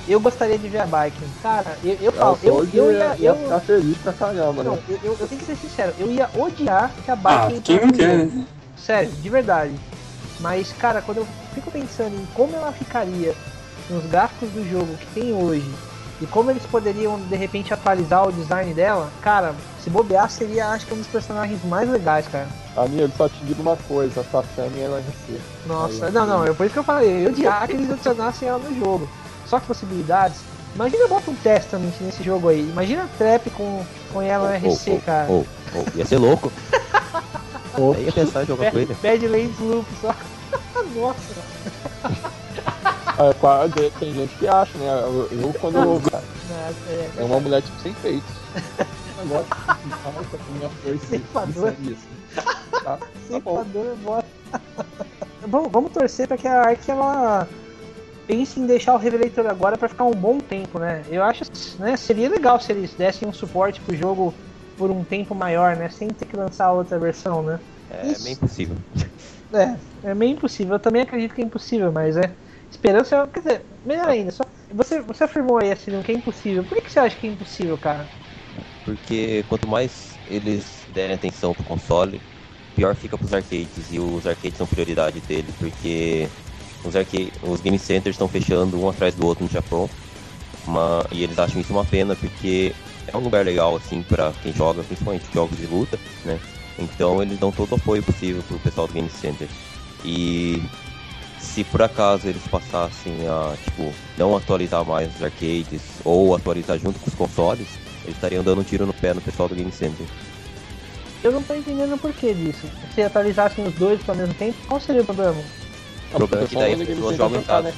eu gostaria de ver a bike. Cara, eu, eu falo, eu, eu, eu ia, ia. ia Eu, ficar feliz pra caramba, não, né? eu, eu, eu tenho que ser sincero, eu ia odiar que a Ah, bike. quem não quer, né? Sério, de verdade. Mas, cara, quando eu fico pensando em como ela ficaria nos gráficos do jogo que tem hoje e como eles poderiam, de repente, atualizar o design dela, cara, se bobear seria, acho que, um dos personagens mais legais, cara. Amigo, só te digo uma coisa, a Tatame ela recebe. Nossa, não, não, é por isso que eu falei, eu odiar que eles adicionassem ela no jogo. Só que possibilidades. Imagina bota um Testament nesse jogo aí. Imagina a Trap com, com ela no R C, oh, oh, cara. Oh, oh, ia ser louco. Aí ia pensar em jogar com ele. Badlands Loop só. Nossa. É, claro, tem gente que acha, né? Eu, eu quando eu cara, Nossa, é, é uma mulher tipo sem peitos. Negócio que falta com minha força. Ceifador. Tá, tá bom. Ceifador, bota. Vamos, vamos torcer pra que a Ark ela pense em deixar o Revelator agora pra ficar um bom tempo, né? Eu acho, né, seria legal se eles dessem um suporte pro jogo por um tempo maior, né? Sem ter que lançar outra versão, né? É Isso. meio impossível. É, é meio impossível. Eu também acredito que é impossível, mas é. Esperança, quer dizer, melhor ainda. Só, você, você afirmou aí assim, que é impossível. Por que, que você acha que é impossível, cara? Porque quanto mais eles derem atenção pro console, pior fica pros arcades. E os arcades são prioridade deles, porque os, arcade, os game centers estão fechando um atrás do outro no Japão. Uma, e eles acham isso uma pena, porque é um lugar legal, assim, pra quem joga, principalmente jogos de luta, né? Então eles dão todo o apoio possível pro pessoal do game center. E se por acaso eles passassem a, tipo, não atualizar mais os arcades, ou atualizar junto com os consoles, eles estariam dando um tiro no pé no pessoal do game center. Eu não tô entendendo o porquê disso. Se atualizassem os dois ao mesmo tempo, qual seria o problema? O problema é que daí as pessoas jogam em casa.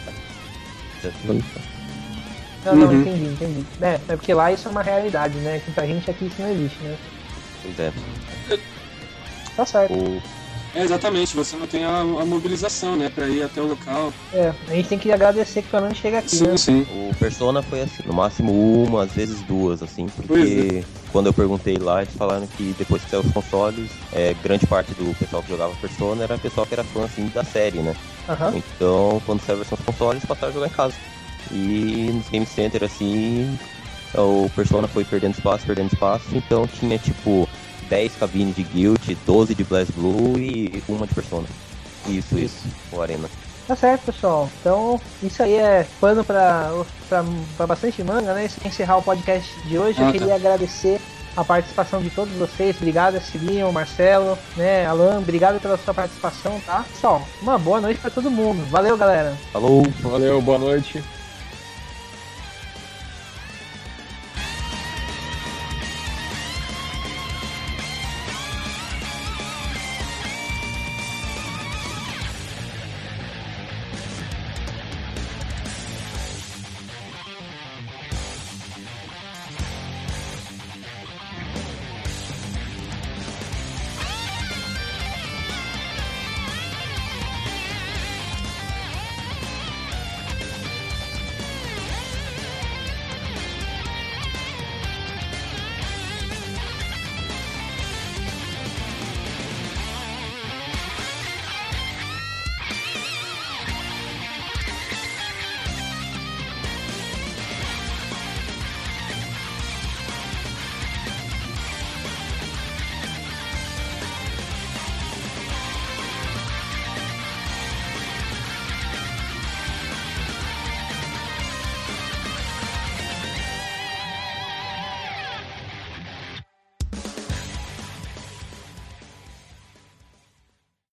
Não, não, Uhum. entendi, entendi. É, é porque lá isso é uma realidade, né? Que pra gente aqui isso não existe, né? Pois é. Tá certo. O, É, exatamente, você não tem a, a mobilização, né, pra ir até o local. É, a gente tem que agradecer que pelo menos chega aqui, né? Sim, sim. o Persona foi assim, no máximo uma, às vezes duas, assim, Pois porque quando eu perguntei lá, eles falaram que depois que saiu os consoles, é, grande parte do pessoal que jogava Persona era pessoal que era fã, assim, da série, né? Aham. Então, quando saiu a versão dos consoles, passaram a jogar em casa. E nos Game Center, assim, o Persona foi perdendo espaço, perdendo espaço, então tinha, tipo, dez cabines de Guild, doze de BlazBlue e uma de Persona. Isso, isso, o Arena. Tá certo, pessoal. Então, isso aí é pano pra, pra, pra bastante manga, né? Isso é encerrar o podcast de hoje. Ah, Eu tá. queria agradecer a participação de todos vocês. Obrigado a Silinho, Marcelo, né, Alan, obrigado pela sua participação, tá? Pessoal, uma boa noite pra todo mundo. Valeu, galera. Falou! Valeu, boa noite.